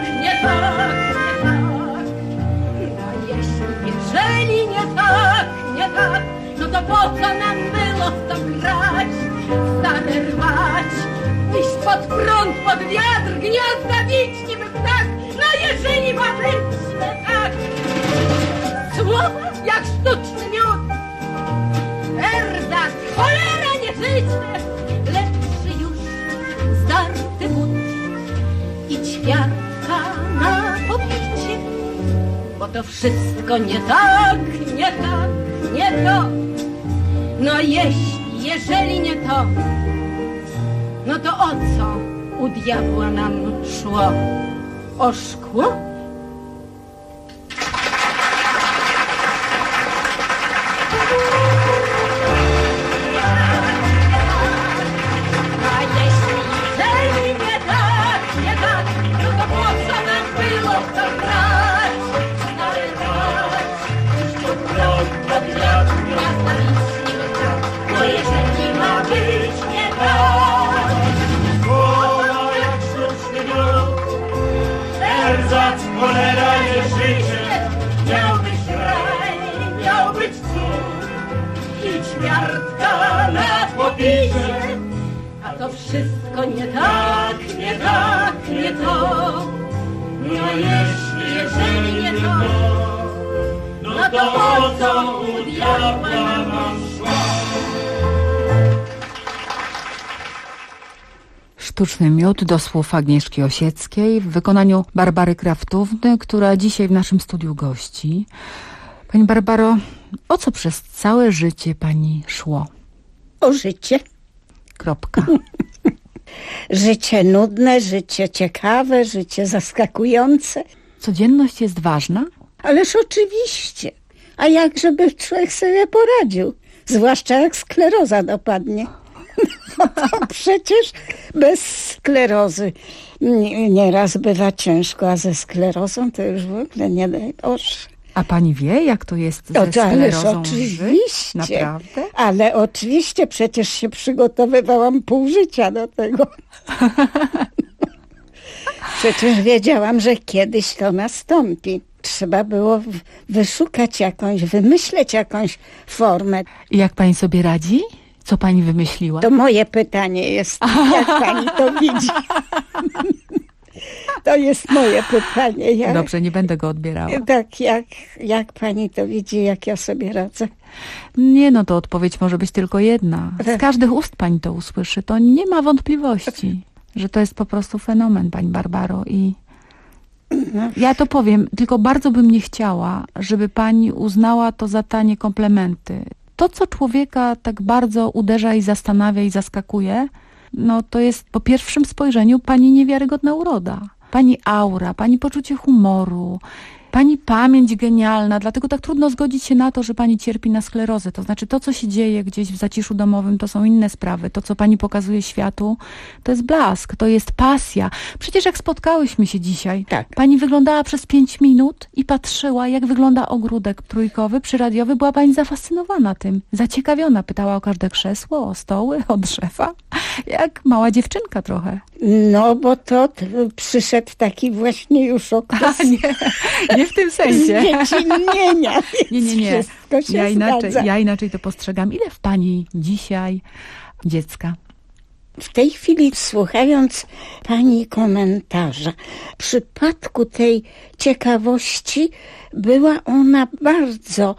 No jeżeli nie tak, no to po co nam było w to grać, stare rwać, iść pod prąd, pod wiatr, gniazda bić niby ptak. No jeżeli ma być nie tak, słowa jak sztuczny miód, cholera nie życie, lepszy już zdarty but i ćwiartka na popicie. Bo to wszystko nie tak, nie to. No jeżeli nie to, no to o co u diabła nam szło? O szkło? A jeżeli nie tak, no to po co nam było w to grać? tak. Woła jak sztuczny miód, erzac, cholera, nie życie. Miał być raj, miał być cud i ćmiartka na popisie. A to wszystko nie tak, nie tak, nie to. No jeżeli nie to, no to po co u diabła nam szła? Sztuczny miód do słów Agnieszki Osieckiej w wykonaniu Barbary Kraftówny, która dzisiaj w naszym studiu gości. Pani Barbaro, o co przez całe życie pani szło? O życie. Kropka. Życie nudne, życie ciekawe, życie zaskakujące. Codzienność jest ważna? Ależ oczywiście. A jak żeby człowiek sobie poradził? Zwłaszcza jak skleroza dopadnie. No to przecież bez sklerozy nieraz bywa ciężko, a ze sklerozą to już w ogóle nie daj Boże. A pani wie, jak to jest ze sklerozą oczywiście, żyć? Naprawdę? Ale oczywiście, przecież się przygotowywałam pół życia do tego. Przecież wiedziałam, że kiedyś to nastąpi. Trzeba było wyszukać jakąś, wymyśleć jakąś formę. I jak pani sobie radzi? Co pani wymyśliła? To moje pytanie jest, jak pani to widzi. To jest moje pytanie. Dobrze, nie będę go odbierała. Tak, jak pani to widzi, jak ja sobie radzę? Nie, no to odpowiedź może być tylko jedna. Z każdych ust pani to usłyszy. To nie ma wątpliwości, że to jest po prostu fenomen, pani Barbaro. I ja to powiem, tylko bardzo bym nie chciała, żeby pani uznała to za tanie komplementy. To, co człowieka tak bardzo uderza i zastanawia i zaskakuje, no to jest po pierwszym spojrzeniu pani niewiarygodna uroda. Pani aura, pani poczucie humoru, pani pamięć genialna, dlatego tak trudno zgodzić się na to, że pani cierpi na sklerozę. To znaczy to, co się dzieje gdzieś w zaciszu domowym, to są inne sprawy. To, co pani pokazuje światu, to jest blask, to jest pasja. Przecież jak spotkałyśmy się dzisiaj, tak. Pani wyglądała przez 5 minut i patrzyła, jak wygląda ogródek trójkowy, przyradiowy. Była pani zafascynowana tym, zaciekawiona. Pytała o każde krzesło, o stoły, o drzewa. Jak mała dziewczynka trochę. No, bo to przyszedł taki właśnie już okres. Nie w tym sensie. Dziecinnienia. Nie. Zgadza. Ja inaczej to postrzegam. Ile w pani dzisiaj dziecka? W tej chwili, słuchając pani komentarza, w przypadku tej ciekawości była ona bardzo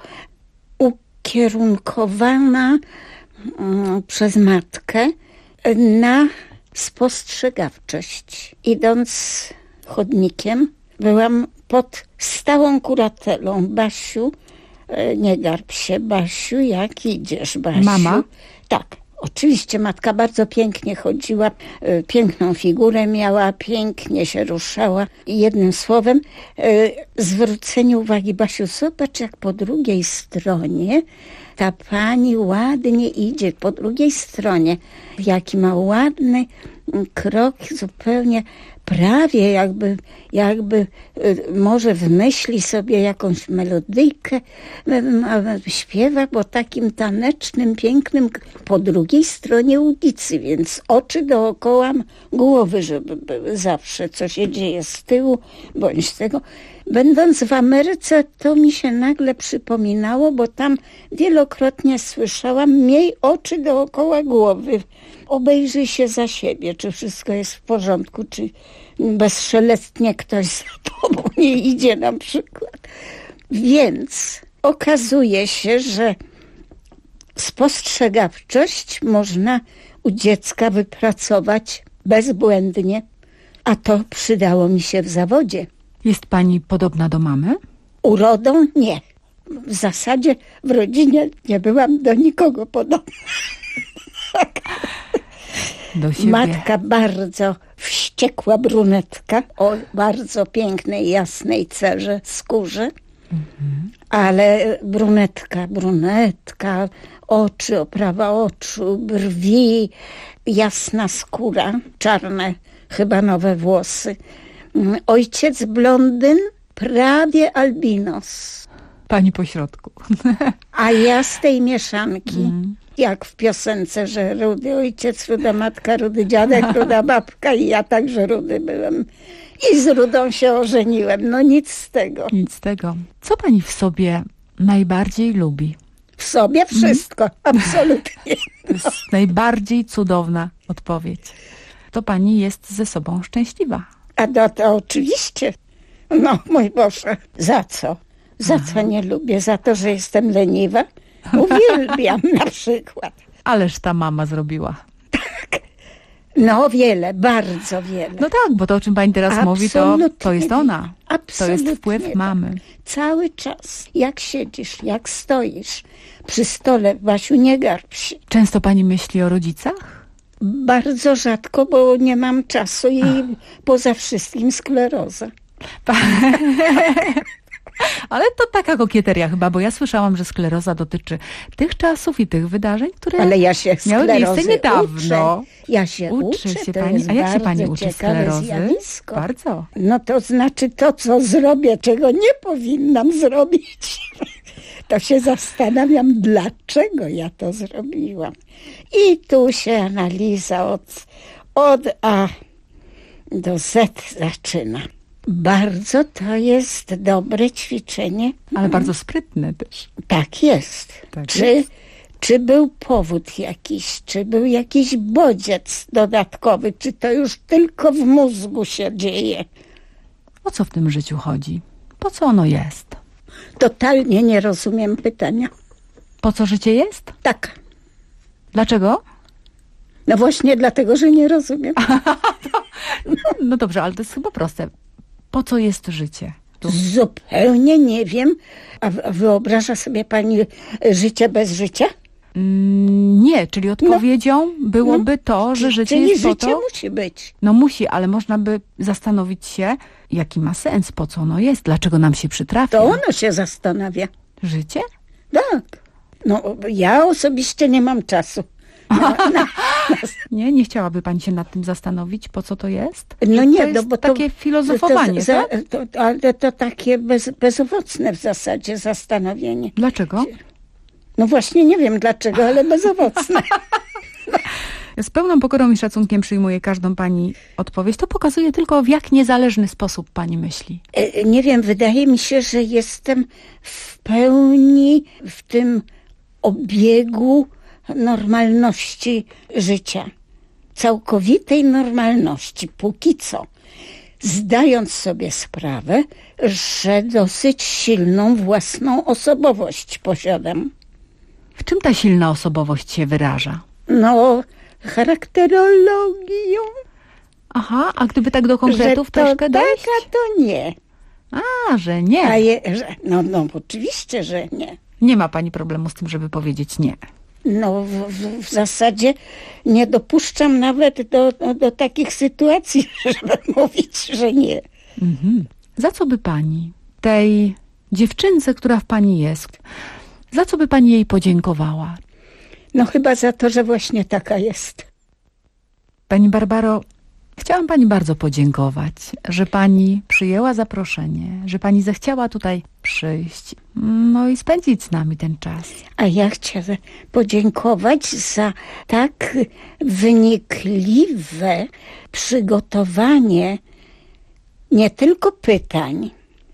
ukierunkowana przez matkę na spostrzegawczość. Idąc chodnikiem, byłam pod stałą kuratelą. Basiu, nie garb się, Basiu, jak idziesz, Basiu? Mama? Tak. Oczywiście matka bardzo pięknie chodziła, piękną figurę miała, pięknie się ruszała. I jednym słowem, zwrócenie uwagi, Basiu, zobacz, jak po drugiej stronie ta pani ładnie idzie, po drugiej stronie. Jaki ma ładny krok, zupełnie prawie jakby może wymyśli sobie jakąś melodyjkę, śpiewa po takim tanecznym, pięknym, po drugiej stronie ulicy, więc oczy dookoła głowy, żeby były zawsze, co się dzieje z tyłu, bądź z tego. Będąc w Ameryce, to mi się nagle przypominało, bo tam wielokrotnie słyszałam, miej oczy dookoła głowy, obejrzyj się za siebie, czy wszystko jest w porządku, czy bezszelestnie ktoś za tobą nie idzie na przykład. Więc okazuje się, że spostrzegawczość można u dziecka wypracować bezbłędnie, a to przydało mi się w zawodzie. Jest pani podobna do mamy? Urodą nie. W zasadzie w rodzinie nie byłam do nikogo podobna. Do siebie. Matka bardzo wściekła brunetka o bardzo pięknej, jasnej cerze, skórze. Ale brunetka, oczy, oprawa oczu, brwi, jasna skóra, czarne, chyba nowe włosy. Ojciec blondyn, prawie albinos. Pani po środku. A ja z tej mieszanki. Jak w piosence, że rudy ojciec, ruda matka, rudy dziadek, ruda babka i ja także rudy byłem. I z rudą się ożeniłem. No nic z tego. Nic z tego. Co pani w sobie najbardziej lubi? W sobie wszystko, absolutnie. To jest najbardziej cudowna odpowiedź. To pani jest ze sobą szczęśliwa. A to oczywiście. No mój Boże, za co? Za co nie lubię? Za to, że jestem leniwa? Uwielbiam na przykład. Ależ ta mama zrobiła. Tak. No wiele, bardzo wiele. No tak, bo to, o czym pani teraz mówi, to jest ona. Absolutnie. To jest wpływ mamy. Cały czas. Jak siedzisz, jak stoisz przy stole, Basiu, nie garb się. Często pani myśli o rodzicach? Bardzo rzadko, bo nie mam czasu i poza wszystkim skleroza. Ale to taka kokieteria chyba, bo ja słyszałam, że skleroza dotyczy tych czasów i tych wydarzeń, które miały miejsce niedawno. Ja się uczę, pani. A jak się pani uczy sklerozy? Zjawisko. Bardzo. No to znaczy to, co zrobię, czego nie powinnam zrobić. To się zastanawiam, dlaczego ja to zrobiłam. I tu się analiza od A do Z zaczyna. Bardzo to jest dobre ćwiczenie. Ale bardzo sprytne też. Tak jest. Czy był powód jakiś, czy był jakiś bodziec dodatkowy, czy to już tylko w mózgu się dzieje? O co w tym życiu chodzi? Po co ono jest? Totalnie nie rozumiem pytania. Po co życie jest? Tak. Dlaczego? No właśnie dlatego, że nie rozumiem. No dobrze, ale to jest chyba proste. Po co jest życie? Zupełnie nie wiem. A wyobraża sobie pani życie bez życia? Nie, czyli odpowiedzią byłoby to, że życie czyli jest po życie to... musi być. No musi, ale można by zastanowić się, jaki ma sens, po co ono jest, dlaczego nam się przytrafia. To ono się zastanawia. Życie? Tak. No ja osobiście nie mam czasu. Nie chciałaby pani się nad tym zastanowić, po co to jest? No nie, to jest bo takie filozofowanie, tak? Ale to takie bezowocne w zasadzie zastanowienie. Dlaczego? No właśnie nie wiem dlaczego, ale bezowocne. Z pełną pokorą i szacunkiem przyjmuję każdą pani odpowiedź. To pokazuje tylko, w jak niezależny sposób pani myśli. Nie wiem, wydaje mi się, że jestem w pełni w tym obiegu normalności życia. Całkowitej normalności, póki co. Zdając sobie sprawę, że dosyć silną własną osobowość posiadam. W czym ta silna osobowość się wyraża? No, charakterologią. Aha, a gdyby tak do konkretów troszkę dojść? Tak, a to nie. A, że nie. No oczywiście, że nie. Nie ma pani problemu z tym, żeby powiedzieć nie. No w zasadzie nie dopuszczam nawet do takich sytuacji, żeby mówić, że nie. Za co by pani, tej dziewczynce, która w pani jest, za co by pani jej podziękowała? No chyba za to, że właśnie taka jest. Pani Barbaro, chciałam pani bardzo podziękować, że pani przyjęła zaproszenie, że pani zechciała tutaj przyjść, no i spędzić z nami ten czas. A ja chciałam podziękować za tak wynikliwe przygotowanie nie tylko pytań,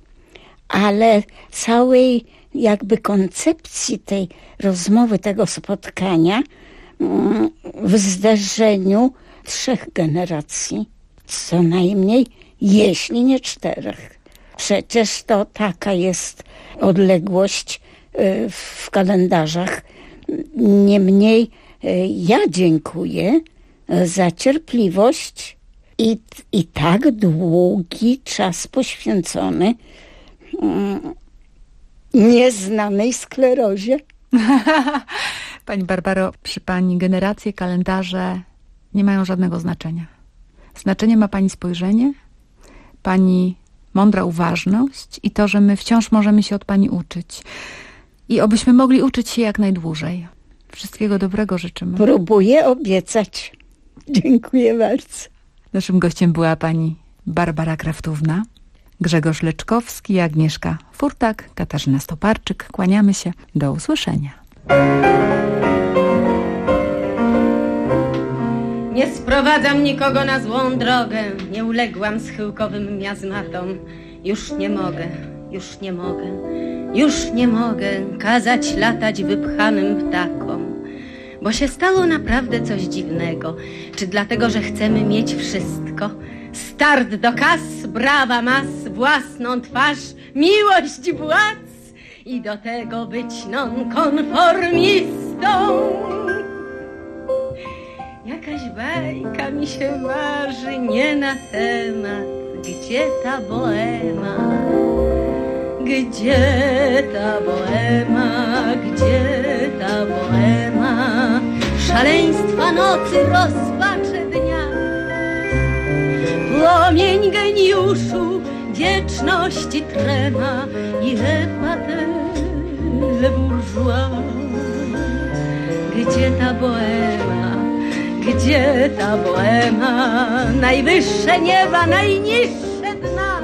ale całej jakby koncepcji tej rozmowy, tego spotkania w zderzeniu 3 generacji, co najmniej, jeśli nie 4. Przecież to taka jest odległość w kalendarzach. Niemniej ja dziękuję za cierpliwość i tak długi czas poświęcony nieznanej sklerozie. Pani Barbaro, przy pani generacje, kalendarze nie mają żadnego znaczenia. Znaczenie ma pani spojrzenie, pani mądra uważność i to, że my wciąż możemy się od pani uczyć. I obyśmy mogli uczyć się jak najdłużej. Wszystkiego dobrego życzymy. Próbuję obiecać. Dziękuję bardzo. Naszym gościem była pani Barbara Kraftówna, Grzegorz Leczkowski, Agnieszka Furtak, Katarzyna Stoparczyk. Kłaniamy się. Do usłyszenia. Nie sprowadzam nikogo na złą drogę, nie uległam schyłkowym miazmatom. Już nie mogę, już nie mogę, już nie mogę kazać latać wypchanym ptakom. Bo się stało naprawdę coś dziwnego. Czy dlatego, że chcemy mieć wszystko? Start do kas, brawa mas, własną twarz, miłość władz i do tego być nonkonformistą. Jakaś bajka mi się marzy nie na temat. Gdzie ta bohema? Gdzie ta bohema? Gdzie ta bohema? Szaleństwa nocy, rozpacze dnia. Płomień geniuszu, wieczności trema i epatele bourgeois. Gdzie ta bohema? Gdzie ta bohema? Najwyższe nieba, najniższe dna.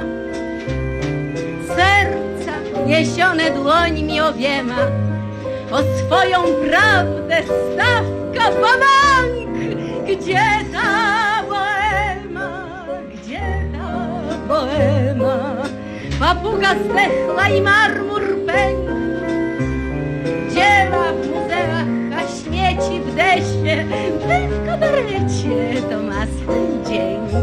Serca niesione dłońmi obiema, o swoją prawdę stawka w bank. Gdzie ta bohema? Gdzie ta bohema? Papuga zdechła i marmur pękł. Dzieła w muzeach, a śmieci w desie. Wy w kabarecie to ma swój dzięk.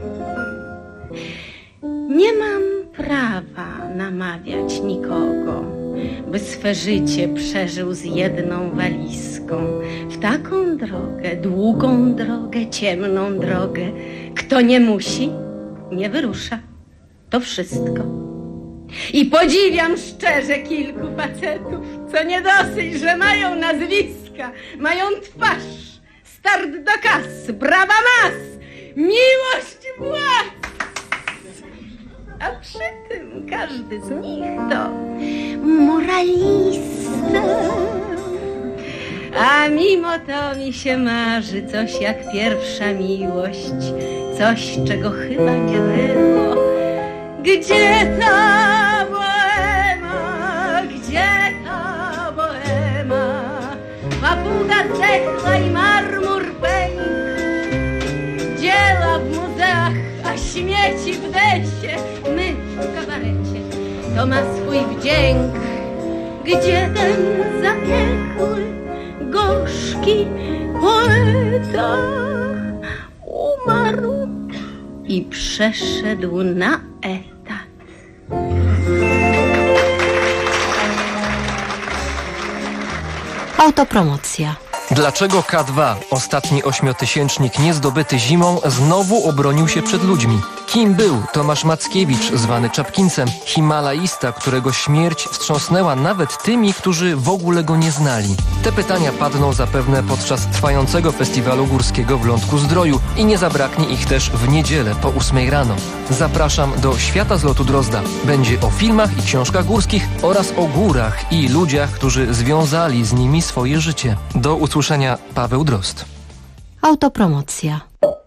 Nie mam prawa namawiać nikogo, by swe życie przeżył z jedną walizką. W taką drogę, długą drogę, ciemną drogę. Kto nie musi, nie wyrusza. To wszystko. I podziwiam szczerze kilku facetów, co nie dosyć, że mają nazwiska, mają twarz, start do kas, brawa mas, miłość władz. A przy tym każdy z nich to moralista. A mimo to mi się marzy coś jak pierwsza miłość, coś, czego chyba nie było. Gdzie ta bohema? Gdzie ta bohema? Papuga zdechła i marmur pękł. Dzieła w muzeach, a śmieci w desie. My w kabarecie, to ma swój wdzięk. Gdzie ten zapiekły, gorzki poeta? Umarł i przeszedł na etat. Autopromocja. Dlaczego K2, ostatni ośmiotysięcznik niezdobyty zimą, znowu obronił się przed ludźmi? Kim był Tomasz Mackiewicz, zwany Czapkincem, himalaista, którego śmierć wstrząsnęła nawet tymi, którzy w ogóle go nie znali? Te pytania padną zapewne podczas trwającego festiwalu górskiego w Lądku-Zdroju i nie zabraknie ich też w niedzielę po 8 rano. Zapraszam do Świata z lotu Drozda. Będzie o filmach i książkach górskich oraz o górach i ludziach, którzy związali z nimi swoje życie. Do usłyszenia, Paweł Drozd. Autopromocja.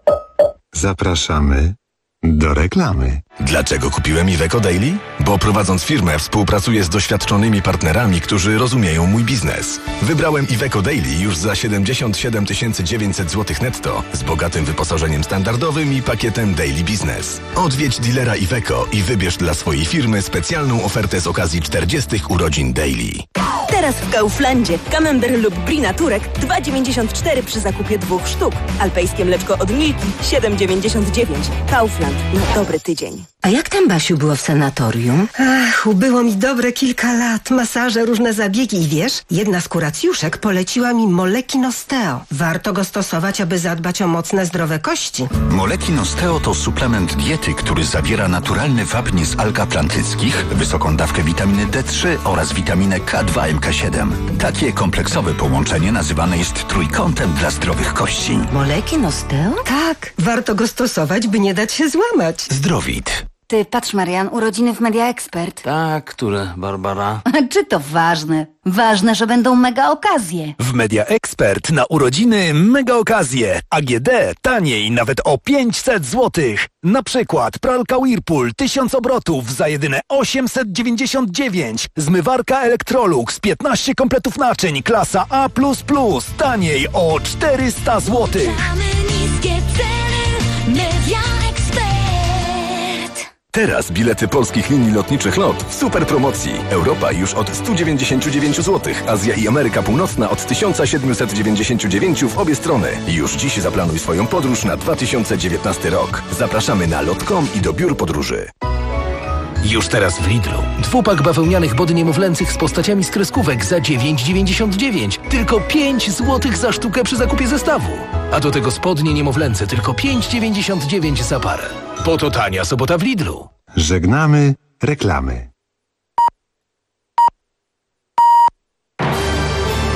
Zapraszamy do reklamy. Dlaczego kupiłem Iveco Daily? Bo prowadząc firmę współpracuję z doświadczonymi partnerami, którzy rozumieją mój biznes. Wybrałem Iveco Daily już za 77 900 zł netto z bogatym wyposażeniem standardowym i pakietem Daily Business. Odwiedź dealera Iveco i wybierz dla swojej firmy specjalną ofertę z okazji 40 urodzin Daily. Teraz w Kauflandzie Camembert lub Brie Naturek 2,94 przy zakupie 2 sztuk. Alpejskie mleczko od Milki 7,99. Kaufland na dobry tydzień. A jak tam, Basiu, było w sanatorium? Ach, ubyło mi dobre kilka lat. Masaże, różne zabiegi i wiesz, jedna z kuracjuszek poleciła mi Moleki Nosteo. Warto go stosować, aby zadbać o mocne, zdrowe kości. Moleki Nosteo to suplement diety, który zawiera naturalny wapń z alg atlantyckich, wysoką dawkę witaminy D3 oraz witaminę K2 MK7. Takie kompleksowe połączenie nazywane jest trójkątem dla zdrowych kości. Moleki Nosteo? Tak, warto go stosować, by nie dać się złamać. Zdrowit. Ty, patrz, Marian, urodziny w Media Expert. Tak, które, Barbara? Czy to ważne? Ważne, że będą mega okazje. W Media Expert na urodziny mega okazje. AGD taniej nawet o 500 zł. Na przykład pralka Whirlpool 1000 obrotów za jedyne 899. Zmywarka Electrolux 15 kompletów naczyń klasa A++. Taniej o 400 zł. Niskie ceny, Media Expert. Teraz bilety polskich linii lotniczych LOT w super promocji. Europa już od 199 zł, Azja i Ameryka Północna od 1799 w obie strony. Już dziś zaplanuj swoją podróż na 2019 rok. Zapraszamy na lot.com i do biur podróży. Już teraz w Lidlu. Dwupak bawełnianych body niemowlęcych z postaciami z kreskówek za 9,99. Tylko 5 zł za sztukę przy zakupie zestawu. A do tego spodnie niemowlęce tylko 5,99 za parę. Po to tania sobota w Lidlu. Żegnamy reklamy.